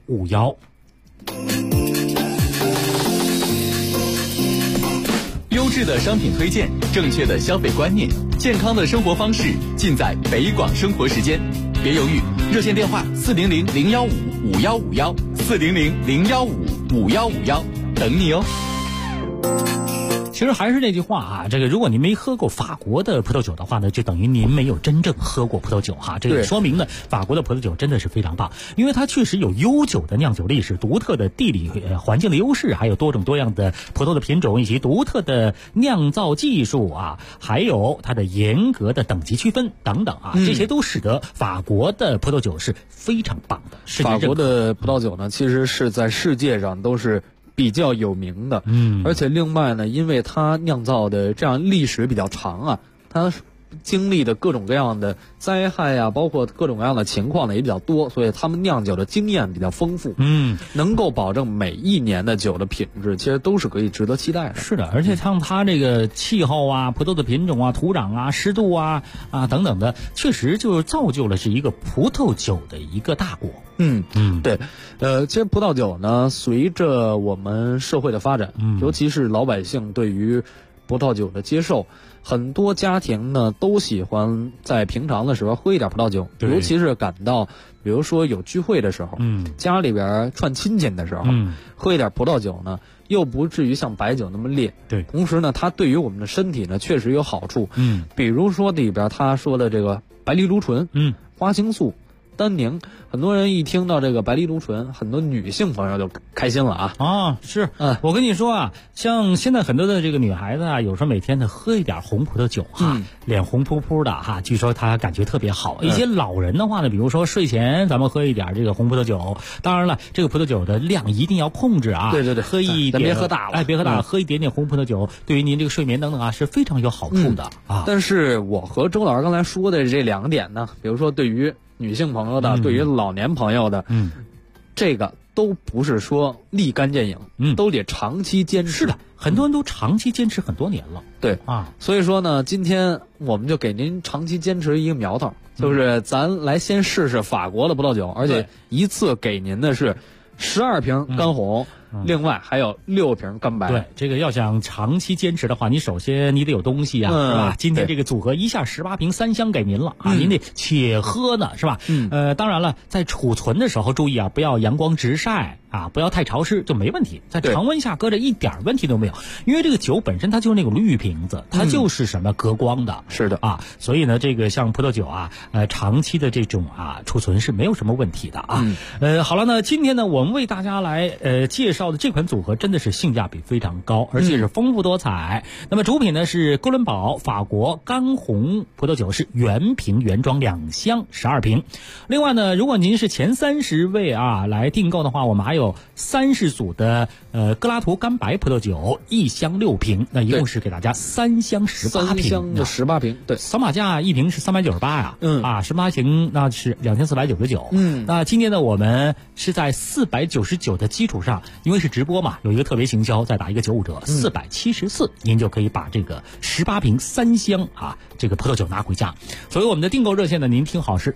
400-015-5151，400-015-5151。 质的商品推荐，正确的消费观念，健康的生活方式，尽在北广生活时间。别犹豫，热线电话400-015-5151，400-015-5151，等你哦。 其实还是那句话啊，这个如果您没喝过法国的葡萄酒的话呢，就等于您没有真正喝过葡萄酒哈。这个说明呢，法国的葡萄酒真的是非常棒，因为它确实有悠久的酿酒历史、独特的地理环境的优势，还有多种多样的葡萄的品种以及独特的酿造技术啊，还有它的严格的等级区分等等啊，这些都使得法国的葡萄酒是非常棒的。 法国的葡萄酒呢，其实是在世界上都是比较有名的，而且另外呢，因为它酿造的这样历史比较长啊，它经历的各种各样的灾害啊，包括各种各样的情况呢也比较多，所以他们酿酒的经验比较丰富，能够保证每一年的酒的品质，其实都是可以值得期待的。 是的，而且像它这个气候啊、葡萄的品种啊、土壤啊、湿度啊等等的，确实就造就了是一个葡萄酒的一个大国。 对，其实葡萄酒呢，随着我们社会的发展，尤其是老百姓对于葡萄酒的接受，很多家庭呢都喜欢在平常的时候喝一点葡萄酒，尤其是感到比如说有聚会的时候，家里边串亲戚的时候，喝一点葡萄酒呢，又不至于像白酒那么烈。 对， 同时呢，它对于我们的身体呢确实有好处。比如说里边他说的这个白藜芦醇，花青素、单宁，很多人一听到这个白藜芦醇，很多女性朋友就开心了啊！ 是，我跟你说啊，像现在很多的这个女孩子啊，有时候每天呢喝一点红葡萄酒脸红扑扑的据说她感觉特别好。一些老人的话呢，比如说睡前咱们喝一点这个红葡萄酒，当然了，这个葡萄酒的量一定要控制啊。 对， 喝一点， 别喝大了， 别喝大了，喝一点点红葡萄酒，对于您这个睡眠等等是非常有好处的啊。 但是我和周老师刚才说的这两点呢，比如说对于女性朋友的，对于老年朋友的，这个都不是说立竿见影，都得长期坚持。 是的，很多人都长期坚持很多年了。 对所以说呢，今天我们就给您长期坚持一个苗头，就是咱来先试试法国的葡萄酒，而且一次给您的是12瓶干红。另外还有6瓶干白。 对，这个要想长期坚持的话，你首先你得有东西啊，是吧？今天这个组合一下18瓶3箱给您了您得且喝呢，是吧？当然了，在储存的时候注意啊，不要阳光直晒不要太潮湿就没问题，在常温下搁着一点问题都没有，因为这个酒本身它就是那种绿瓶子，它就是什么隔光的。 是的所以呢，这个像葡萄酒长期的这种储存是没有什么问题的好了呢，今天呢我们为大家来介绍的这款组合真的是性价比非常高，而且是丰富多彩。那么主品呢是哥伦堡法国干红葡萄酒，是原瓶原装2箱12瓶。另外呢，如果您是前30位来订购的话，我们还有30组的格拉图干白葡萄酒1箱6瓶，那一共是给大家3箱18瓶。 3箱的18瓶，对， 扫码价一瓶是39818瓶那是2499。那今天呢，我们是在499的基础上，因为是直播嘛，有一个特别行销，再打一个95折，474，您就可以把这个18瓶3箱这个葡萄酒拿回家。所以我们的订购热线呢，您听好是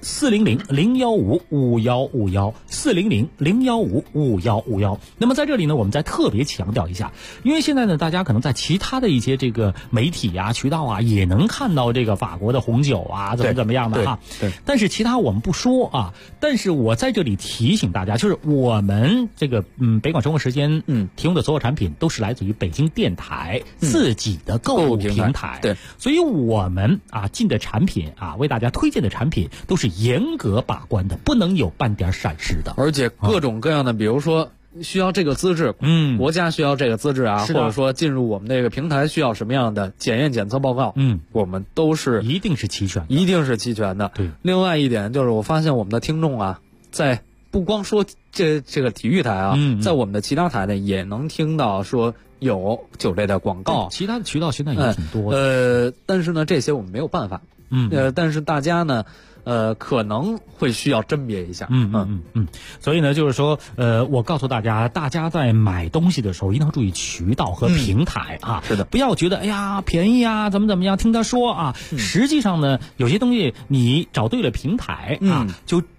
400-015-5151，400-015-5151。那么在这里呢，我们再特别强调一下，因为现在呢，大家可能在其他的一些这个媒体渠道也能看到这个法国的红酒怎么样的对， 但是其他我们不说但是我在这里提醒大家，就是我们这个北广生活时间提供的所有产品都是来自于北京电台自己的购物平台。 对， 所以我们进的产品为大家推荐的产品都是严格把关的，不能有半点闪失的。 而且各种各样的，比如说需要这个资质，国家需要这个资质或者说进入我们这个平台需要什么样的检验检测报告，我们都是一定是齐全的。对，另外一点就是我发现我们的听众在不光说这个体育台在我们的其他台呢也能听到说有酒类的广告， 其他的渠道现在也挺多的。 但是呢，这些我们没有办法。但是大家呢，可能会需要甄别一下。 所以呢，就是说，我告诉大家，大家在买东西的时候一定要注意渠道和平台是的， 不要觉得哎呀便宜怎么样，听他说实际上呢，有些东西你找对了平台就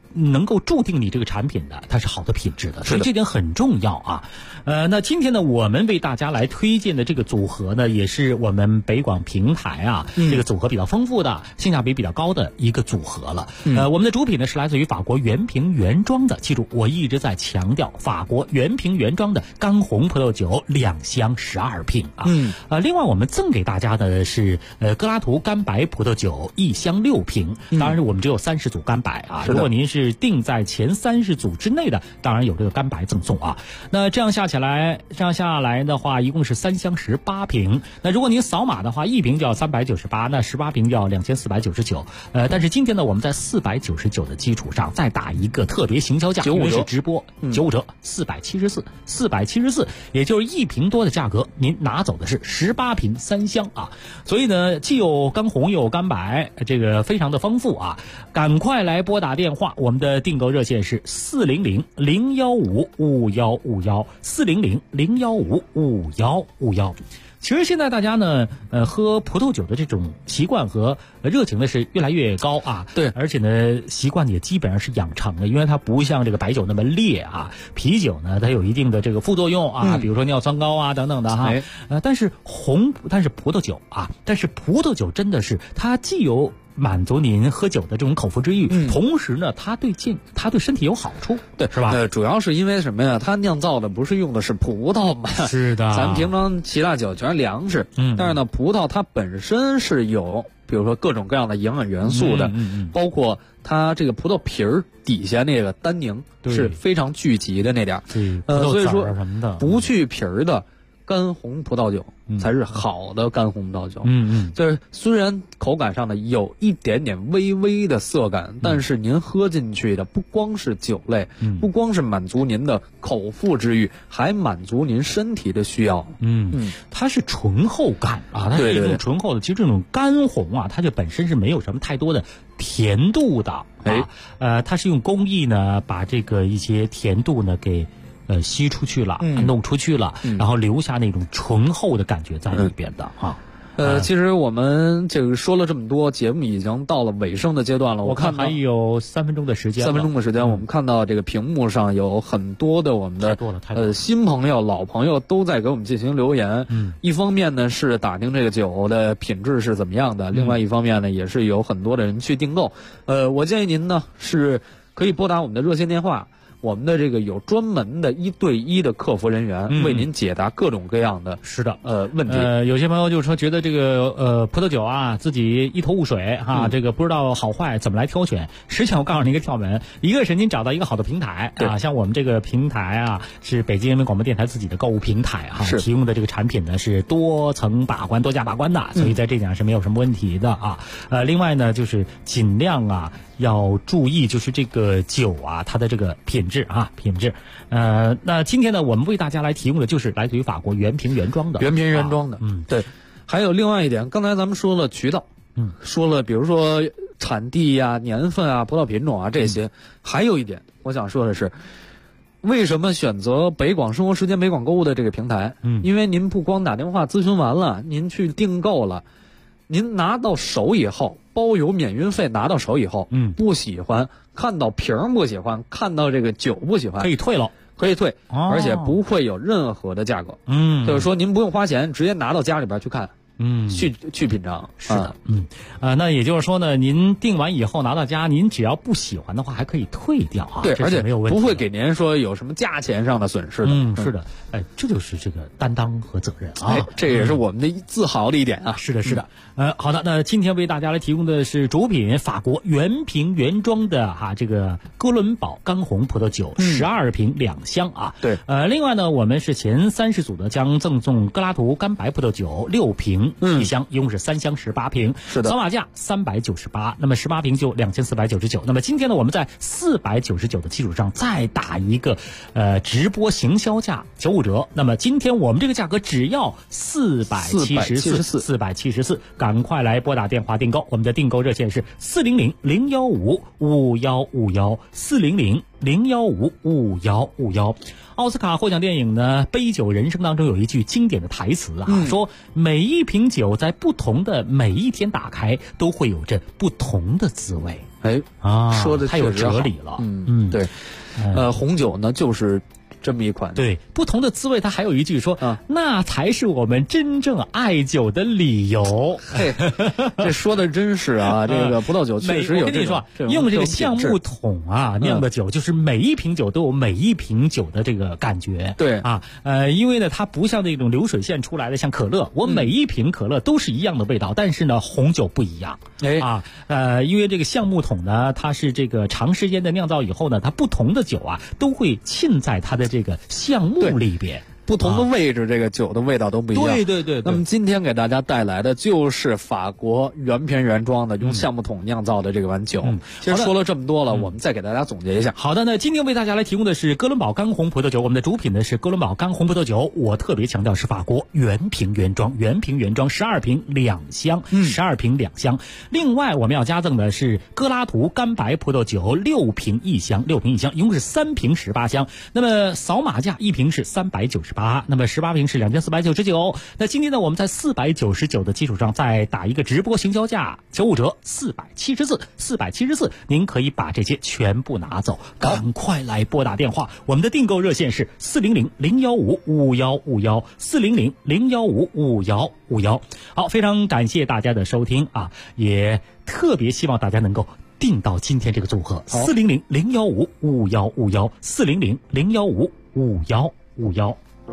能够注定你这个产品的，它是好的品质的，所以这点很重要啊。那今天呢，我们为大家来推荐的这个组合呢，也是我们北广平台啊，这个组合比较丰富的、性价比比较高的一个组合了。我们的主品呢是来自于法国原瓶原装的，记住我一直在强调法国原瓶原装的干红葡萄酒2箱12瓶啊。另外我们赠给大家的是格拉图干白葡萄酒1箱6瓶，当然我们只有30组干白啊。如果您是定在前30组之内的，当然有这个干白赠送啊。那这样下来的话，一共是3箱18瓶。那如果您扫码的话，1瓶就要398，那18瓶就要2499。但是今天呢，我们在499的基础上再打一个特别行销价，因为是直播95折，474，也就是1瓶多的价格，您拿走的是18瓶3箱啊。所以呢，既有干红又有干白，这个非常的丰富啊。赶快来拨打电话，我们的订购热线是400-015-5151，400-015-5151。其实现在大家呢，喝葡萄酒的这种习惯和热情呢是越来越高啊。对，而且呢，习惯也基本上是养成的，因为它不像这个白酒那么烈啊，啤酒呢它有一定的这个副作用啊，比如说尿酸高啊等等的哈。但是葡萄酒真的是它既有满足您喝酒的这种口腹之欲，同时呢，它对身体有好处，对，是吧？ 主要是因为什么呀？它酿造的不是用的是葡萄嘛？ 是的， 咱们平常其他酒全是粮食，但是呢，葡萄它本身是有，比如说各种各样的营养元素的，包括它这个葡萄皮儿底下那个单宁是非常聚集的那点儿，所以说不去皮儿的干红葡萄酒才是好的干红葡萄酒。就是虽然口感上呢有一点点微微的涩感，但是您喝进去的不光是酒类，不光是满足您的口腹之欲，还满足您身体的需要。 它是醇厚感啊，它是一种醇厚的。其实这种干红啊，它就本身是没有什么太多的甜度的啊。它是用工艺呢把这个一些甜度呢给吸出去了，弄出去了，然后留下那种醇厚的感觉在里边的啊。 其实我们这个说了这么多，节目已经到了尾声的阶段了。 我看还有3分钟的时间。 3分钟的时间，我们看到这个屏幕上有很多的我们的新朋友、老朋友都在给我们进行留言。一方面呢是打听这个酒的品质是怎么样的，另外一方面呢也是有很多的人去订购。我建议您呢是可以拨打我们的热线电话。我们的这个有专门的1对1的客服人员为您解答各种各样的问题。 有些朋友就说觉得这个葡萄酒啊自己一头雾水哈，这个不知道好坏怎么来挑选。实际上我告诉您一个窍门，一个是您找到一个好的平台啊，像我们这个平台啊是北京人民广播电台自己的购物平台哈，提供的这个产品呢是多层把关、多价把关的，所以在这点上是没有什么问题的啊。另外呢就是尽量啊要注意就是这个酒啊它的这个品质。那今天呢我们为大家来提供的就是来自于法国原瓶原装的。 对。还有另外一点，刚才咱们说了渠道，说了比如说产地呀、年份啊、葡萄品种啊这些，还有一点我想说的是，为什么选择北广生活时间、北广购物的这个平台？因为您不光打电话咨询完了，您去订购了，您拿到手以后包邮免运费，拿到手以后不喜欢，看到瓶不喜欢，看到这个酒不喜欢， 可以退了， 而且不会有任何的价格。就是说您不用花钱，直接拿到家里边去看。去品尝。 是的。那也就是说呢，您订完以后拿到家，您只要不喜欢的话还可以退掉啊。 对，而且没有问题， 不会给您说有什么价钱上的损失的。 是的。这就是这个担当和责任啊。 这也是我们的自豪的一点啊。 是的。好的，那今天为大家来提供的是主品法国原瓶原装的这个哥伦堡干红葡萄酒12瓶2箱啊。 对。 另外呢，我们是前30组的将赠送格拉图干白葡萄酒6瓶1箱，一共是3箱18瓶。 是的。 扫码价398，那么18瓶就2499。那么今天呢，我们在499的基础上再打一个直播行销价95折。那么今天我们这个价格只要474，赶快来拨打电话订购。我们的订购热线是400-015-5151，400-015-5151。 0050155151。奥斯卡获奖电影呢《杯酒人生》当中有一句经典的台词啊，说每一瓶酒在不同的每一天打开，都会有着不同的滋味。 说的太有哲理了。 对，红酒呢就是这么一款， 对，不同的滋味。他还有一句说，那才是我们真正爱酒的理由。 这说的真是啊，这个葡萄酒确实有。 我跟你说，用这个橡木桶啊酿的酒，就是每一瓶酒都有每一瓶酒的这个感觉。 对啊，因为呢，它不像那种流水线出来的，像可乐，我每一瓶可乐都是一样的味道，但是呢，红酒不一样。因为这个橡木桶呢，它是这个长时间的酿造以后呢，它不同的酒啊都会浸在它的这个橡木里边。 不同的位置，这个酒的味道都不一样。 对。 那么今天给大家带来的就是法国原瓶原装的用橡木桶酿造的这款酒。其实说了这么多了，我们再给大家总结一下。 好的，那今天为大家来提供的是哥伦堡干红葡萄酒，我们的主品呢是哥伦堡干红葡萄酒。我特别强调是法国原瓶原装，12瓶2箱，12瓶2箱。另外我们要加赠的是哥拉图干白葡萄酒6瓶1箱，一共是3瓶18箱。那么扫码价一瓶是398。那么18瓶是2499。那今天呢，我们在499的基础上再打一个直播行销价95折，474，您可以把这些全部拿走。赶快来拨打电话，我们的订购热线是400-015-5151，400-015-5151。好，非常感谢大家的收听啊，也特别希望大家能够订到今天这个组合，400-015-5151，400-015-5151。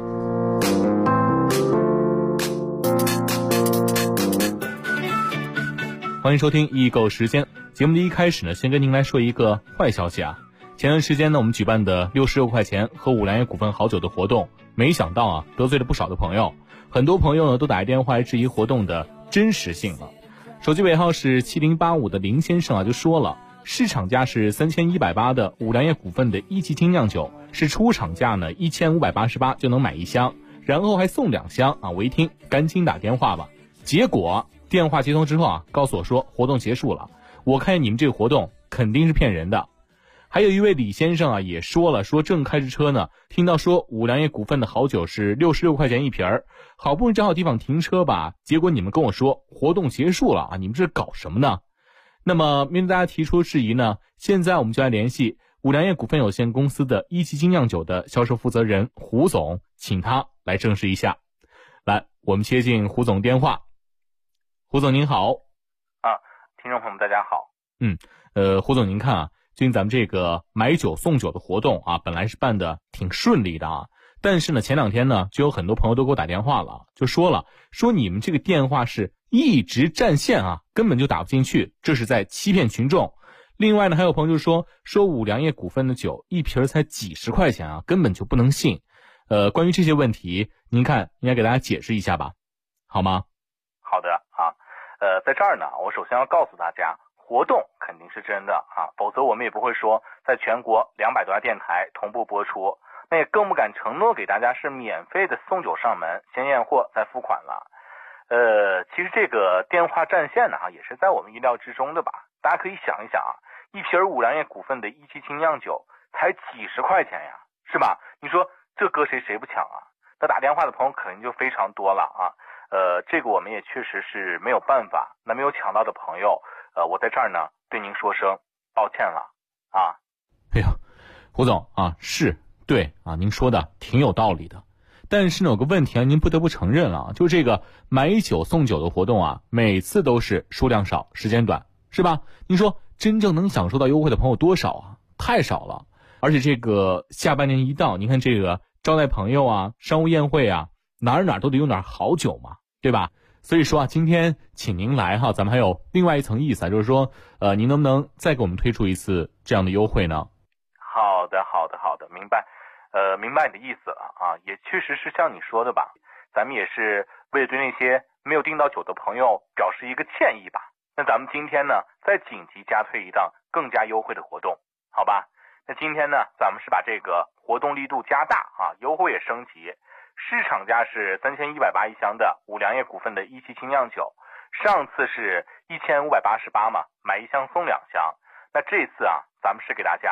欢迎收听易购时间。节目的一开始呢，先跟您来说一个坏消息啊。前段时间呢，我们举办的66块钱喝五粮液股份好酒的活动，没想到啊，得罪了不少的朋友。很多朋友呢，都打电话来质疑活动的真实性了。手机尾号是7085的林先生啊，就说了，市场价是3180的五粮液股份的一级精酿酒，是出厂价呢1588就能买1箱，然后还送2箱啊！我一听，赶紧打电话吧。结果电话接通之后啊，告诉我说活动结束了。我看你们这个活动肯定是骗人的。还有一位李先生啊，也说了，说正开着车呢，听到说五粮液股份的好酒是66块钱一瓶儿，好不容易找好地方停车吧，结果你们跟我说活动结束了啊，你们这是搞什么呢？那么面对大家提出质疑呢，现在我们就来联系五粮液股份有限公司的一级精酿酒的销售负责人胡总，请他来证实一下。来，我们接进胡总电话。胡总您好。 听众朋友们大家好。 胡总您看啊，最近咱们这个买酒送酒的活动啊，本来是办的挺顺利的啊，但是呢前2天呢，就有很多朋友都给我打电话了，就说你们这个电话是一直占线啊，根本就打不进去，这是在欺骗群众。另外呢，还有朋友就说五粮液股份的酒一瓶才几十块钱啊，根本就不能信。关于这些问题，您看应该给大家解释一下吧，好吗？ 好的啊，在这儿呢，我首先要告诉大家，活动肯定是真的啊，否则我们也不会说在全国200多家电台同步播出，那也更不敢承诺给大家是免费的送酒上门，先验货再付款了。其实这个电话占线呢，也是在我们意料之中的吧。大家可以想一想啊，一瓶五粮液股份的一级精酿酒才几十块钱呀，是吧？你说这搁谁不抢啊？那打电话的朋友肯定就非常多了啊。这个我们也确实是没有办法。那没有抢到的朋友，我在这儿呢对您说声抱歉了啊。 哎呀，胡总啊，是对啊，您说的挺有道理的。但是呢，有个问题啊，您不得不承认了，就这个买酒送酒的活动啊，每次都是数量少，时间短，是吧？您说真正能享受到优惠的朋友多少啊？太少了。而且这个下半年一到，您看这个招待朋友啊，商务宴会啊，哪都得用点好酒嘛，对吧？所以说啊，今天请您来哈，咱们还有另外一层意思啊，就是说，您能不能再给我们推出一次这样的优惠呢？ 好的，明白。明白你的意思了啊，也确实是像你说的吧，咱们也是为了对那些没有订到酒的朋友表示一个歉意吧。那咱们今天呢，再紧急加推一档更加优惠的活动，好吧？那今天呢，咱们是把这个活动力度加大啊，优惠也升级。市场价是3180一箱的五粮液股份的一级精酿酒，上次是1588嘛，买1箱送2箱。那这次啊，咱们是给大家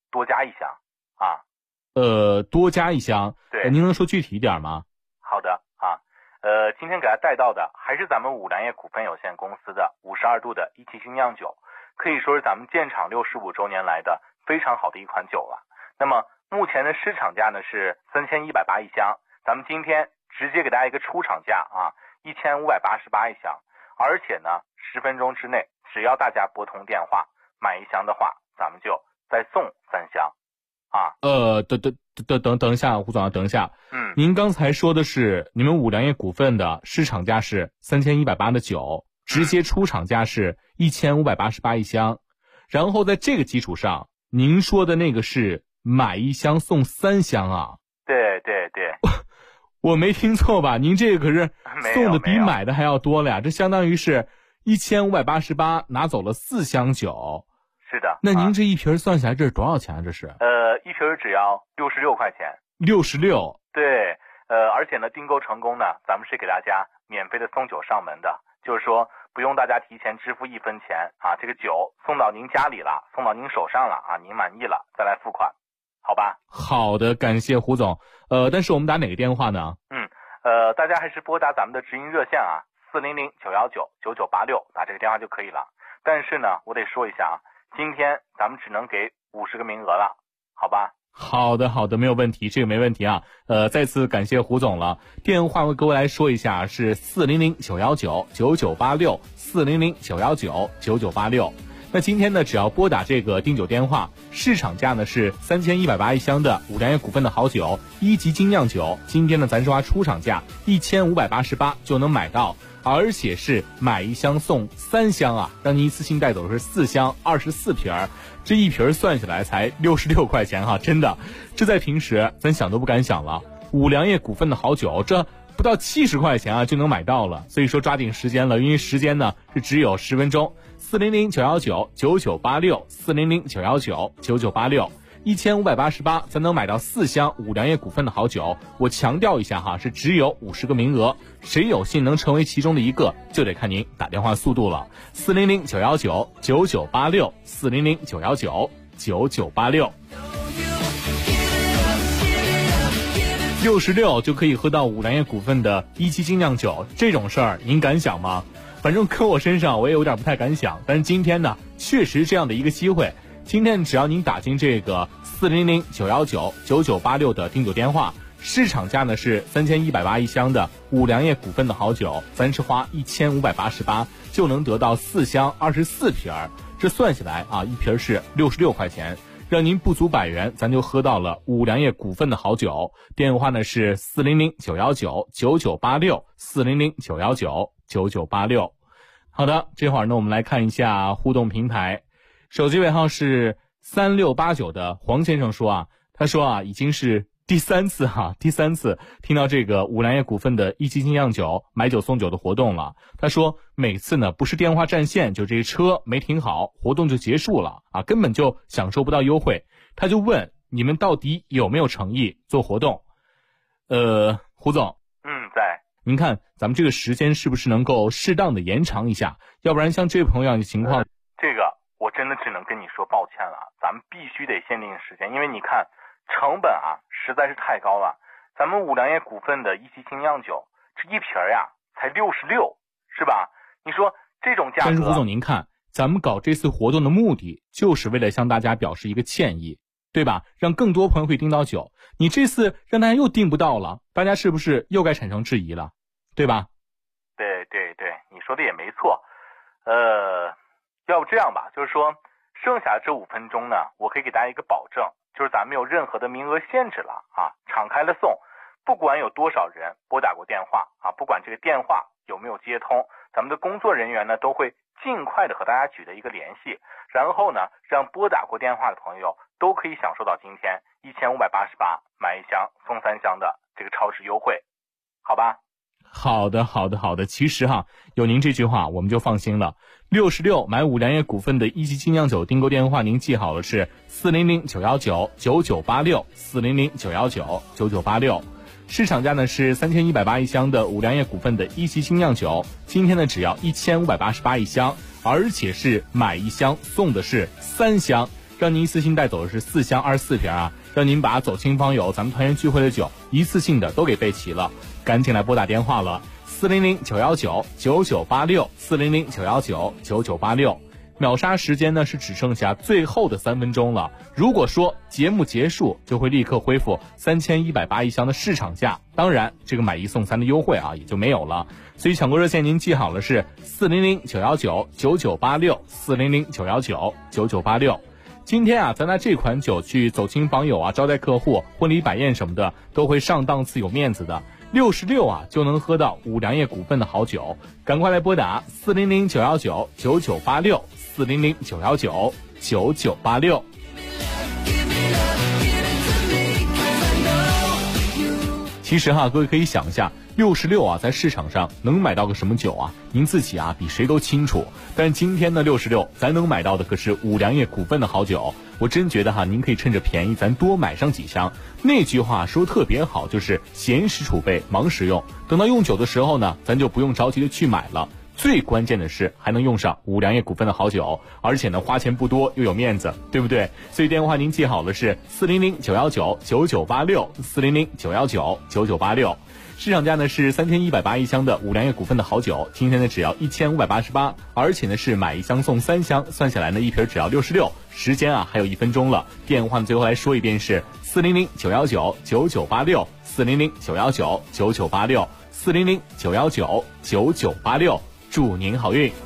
多加一箱啊。 多加一箱。 对， 您能说具体一点吗？ 好的啊，今天给大家带到的还是咱们五粮液股份有限公司的52度的一汽新酿酒，可以说是咱们建厂65周年来的非常好的一款酒了。那么目前的市场价呢是3180一箱，咱们今天直接给大家一个出厂价啊，1588一箱，而且呢10分钟之内，只要大家拨通电话买1箱的话，咱们就再送3箱啊。 等一下，胡总，等一下。您刚才说的是你们五粮液股份的市场价是3180的酒，直接出厂价是1588一箱，然后在这个基础上，您说的那个是买1箱送3箱啊？ 对， 我没听错吧？您这个可是送的比买的还要多了呀，这相当于是1588拿走了4箱酒。 是的。 那您这一瓶算下来这是多少钱啊？这是？ 一瓶只要66块钱。 66。 对，而且呢，订购成功呢，咱们是给大家免费的送酒上门的，就是说不用大家提前支付1分钱啊，这个酒送到您家里了，送到您手上了啊，您满意了再来付款，好吧？ 好的，感谢胡总。但是我们打哪个电话呢？ 大家还是拨打咱们的直营热线啊，400-919-9986，打这个电话就可以了。但是呢，我得说一下啊，今天咱们只能给50个名额了，好吧？ 好的，没有问题，这个没问题啊。再次感谢胡总了。电话为各位来说一下，是400-919-9986 400-919-9986。那今天呢，只要拨打这个订酒电话，市场价呢是3180一箱的五粮液股份的好酒1级精酿酒，今天呢咱说出厂价1588就能买到，而且是买1箱送3箱啊，让您一次性带走的是4箱24瓶，这一瓶算下来才66块钱哈，真的，这在平时咱想都不敢想了。五粮液股份的好酒，这不到70块钱啊就能买到了，所以说抓紧时间了，因为时间呢是只有10分钟。400-919-9986 400-919-9986 1588才能买到4箱五粮液股份的好酒。我强调一下哈，是只有50个名额，谁有幸能成为其中的一个，就得看您打电话速度了。400-919-9986 400-919-9986 66就可以喝到五粮液股份的1期精酿酒，这种事儿您敢想吗？反正搁我身上我也有点不太敢想，但是今天呢确实这样的一个机会，今天只要您打进这个400-919-9986的订酒电话，市场价呢是3180一箱的五粮液股份的好酒，咱是花1588就能得到4箱24瓶，这算下来啊，一瓶是66块钱，让您不足100元，咱就喝到了五粮液股份的好酒。电话呢是400-919-9986 400-919-9986。好的，这会儿呢我们来看一下互动平台，手机尾号是3689的黄先生说啊，他说啊已经是第三次听到这个五粮液股份的1期精酿酒买酒送酒的活动了。他说每次呢不是电话占线，就这车没停好，活动就结束了啊，根本就享受不到优惠。他就问你们到底有没有诚意做活动？胡总， 在。 您看咱们这个时间是不是能够适当的延长一下？要不然像这位朋友的情况， 这个我真的只能跟你说抱歉了，咱们必须得限定时间，因为你看成本啊实在是太高了。咱们五粮液股份的1期精酿酒，这一瓶呀才66，是吧？你说这种价格。 但是胡总您看，咱们搞这次活动的目的就是为了向大家表示一个歉意，对吧？让更多朋友会订到酒，你这次让大家又订不到了，大家是不是又该产生质疑了，对吧？ 对，你说的也没错。要不这样吧，就是说剩下的这5分钟呢，我可以给大家一个保证，就是咱们没有任何的名额限制了啊，敞开了送，不管有多少人拨打过电话啊，不管这个电话有没有接通，咱们的工作人员呢都会尽快的和大家取得一个联系，然后呢让拨打过电话的朋友都可以享受到今天1588买1箱送3箱的这个超值优惠，好吧？ 好的。其实哈，有您这句话我们就放心了。66买五粮液股份的1期精酿酒订购电话您记好了，是400-919-9986 400-919-9986。市场价呢是3180一箱的五粮液股份的1期精酿酒，今天呢只要1588一箱，而且是买1箱送的是3箱， 让您一次性带走的是4箱24瓶啊，让您把走亲访友咱们团圆聚会的酒一次性的都给备齐了，赶紧来拨打电话了，400-919-9986，400-919-9986。秒杀时间呢是只剩下最后的3分钟了。如果说节目结束，就会立刻恢复3180一箱的市场价，当然这个买1送3的优惠啊也就没有了。所以抢购热线您记好了是400-919-9986，400-919-9986。今天啊，咱拿这款酒去走亲访友啊，招待客户、婚礼摆宴什么的，都会上档次有面子的。66啊就能喝到五粮液股份的好酒，赶快来拨打400-919-9986，400-919-9986。其实哈，各位可以想一下，66啊在市场上能买到个什么酒啊？您自己啊比谁都清楚。但今天的66，咱能买到的可是五粮液股份的好酒。我真觉得哈，您可以趁着便宜，咱多买上几箱。那句话说特别好，就是闲时储备，忙时用。等到用酒的时候呢，咱就不用着急的去买了。最关键的是还能用上五粮液股份的好酒，而且呢花钱不多又有面子，对不对？所以电话您记好了是400-919-9986，400-919-9986。市场价呢是3180一箱的五粮液股份的好酒，今天呢只要1588，而且呢是买1箱送3箱，算下来呢一瓶只要66。时间啊还有1分钟了，电话呢最后来说一遍是400-919-9986，400-919-9986，400-919-9986。祝您好运。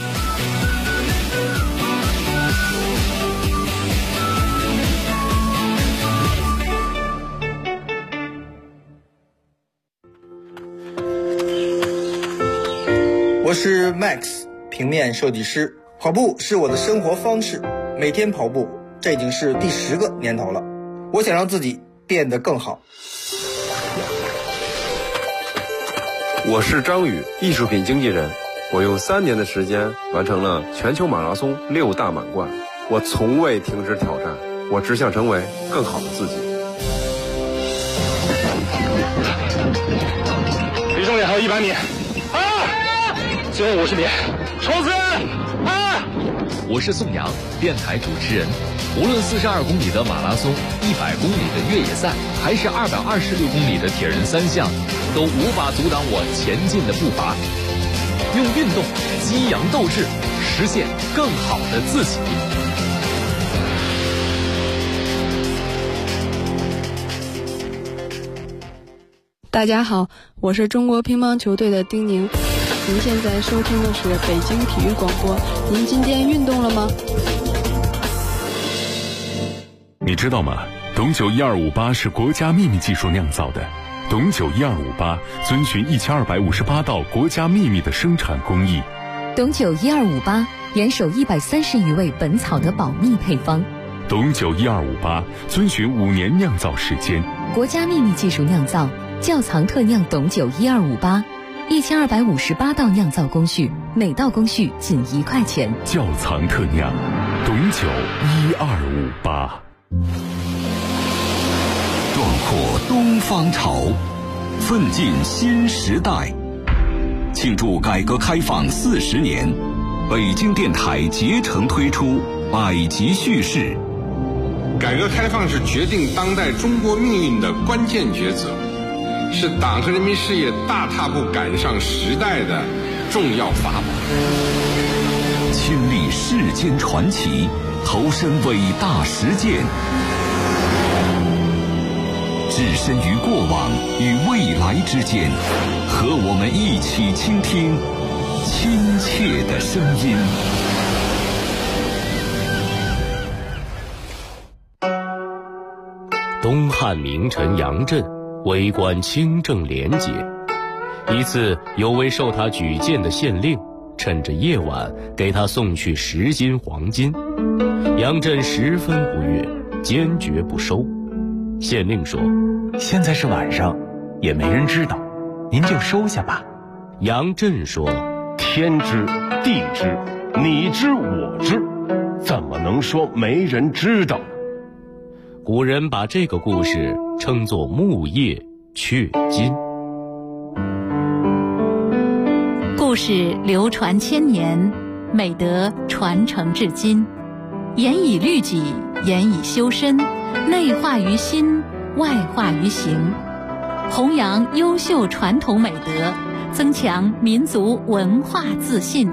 我是 Max， 平面设计师。跑步是我的生活方式，每天跑步，这已经是第10个年头了。我想让自己变得更好。 我是张宇，艺术品经纪人。我用3年的时间完成了全球马拉松6大满贯。我从未停止挑战，我只想成为更好的自己。 离终点还有100米。最后50米，冲刺！ 我是宋阳，电台主持人。无论42公里的马拉松、100公里的越野赛，还是226公里的铁人3项，都无法阻挡我前进的步伐。用运动激扬斗志，实现更好的自己。 大家好，我是中国乒乓球队的丁宁。您现在收听的是北京体育广播。您今天运动了吗？ 你知道吗？董酒1258是国家秘密技术酿造的。董酒1258遵循1258道国家秘密的生产工艺。 董酒1258严守130余味本草的保密配方。 董酒1258遵循5年酿造时间。 国家秘密技术酿造，窖藏特酿董酒1258，1258道酿造工序，每道工序仅1块钱。 窖藏特酿，董酒1258。 壮阔东方潮，奋进新时代。庆祝改革开放40年，北京电台竭诚推出百集叙事。 改革开放是决定当代中国命运的关键抉择，是党和人民事业大踏步赶上时代的重要法宝。 亲历世间传奇，投身伟大实践，置身于过往与未来之间，和我们一起倾听亲切的声音。 东汉名臣杨震为官清正廉洁，一次有位受他举荐的县令趁着夜晚给他送去10斤黄金，杨震十分不悦，坚决不收。县令说： 现在是晚上，也没人知道，您就收下吧。 杨震说： 天知地知，你知我知，怎么能说没人知道呢？ 古人把这个故事称作木叶雀金。 故事流传千年，美德传承至今。 严以律己，严以修身，内化于心，外化于行，弘扬优秀传统美德，增强民族文化自信。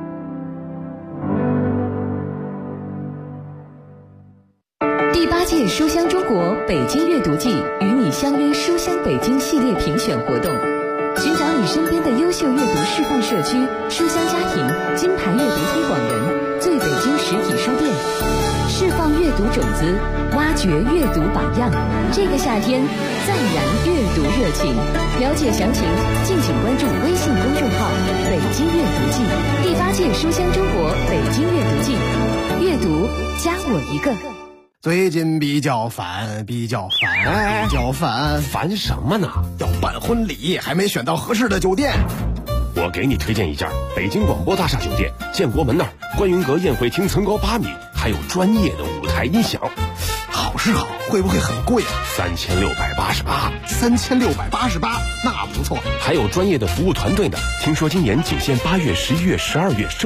第8届书香中国北京阅读季与你相约书香北京系列评选活动，寻找你身边的优秀阅读释放社区、书香家庭、金牌阅读推广人、最北京实体书店，释放阅读种子，挖掘阅读榜样。这个夏天，再燃阅读热情。了解详情，敬请关注微信公众号“北京阅读季”。第8届书香中国北京阅读季，阅读加我一个。 最近比较烦， 烦什么呢？ 要办婚礼，还没选到合适的酒店。 我给你推荐一家北京广播大厦酒店，建国门那儿，观云阁宴会厅层高8米，还有专业的舞台音响。 好是好，会不会很贵啊 ？3688。 3688，那不错。 还有专业的服务团队呢。听说今年仅限8月、11月、12月。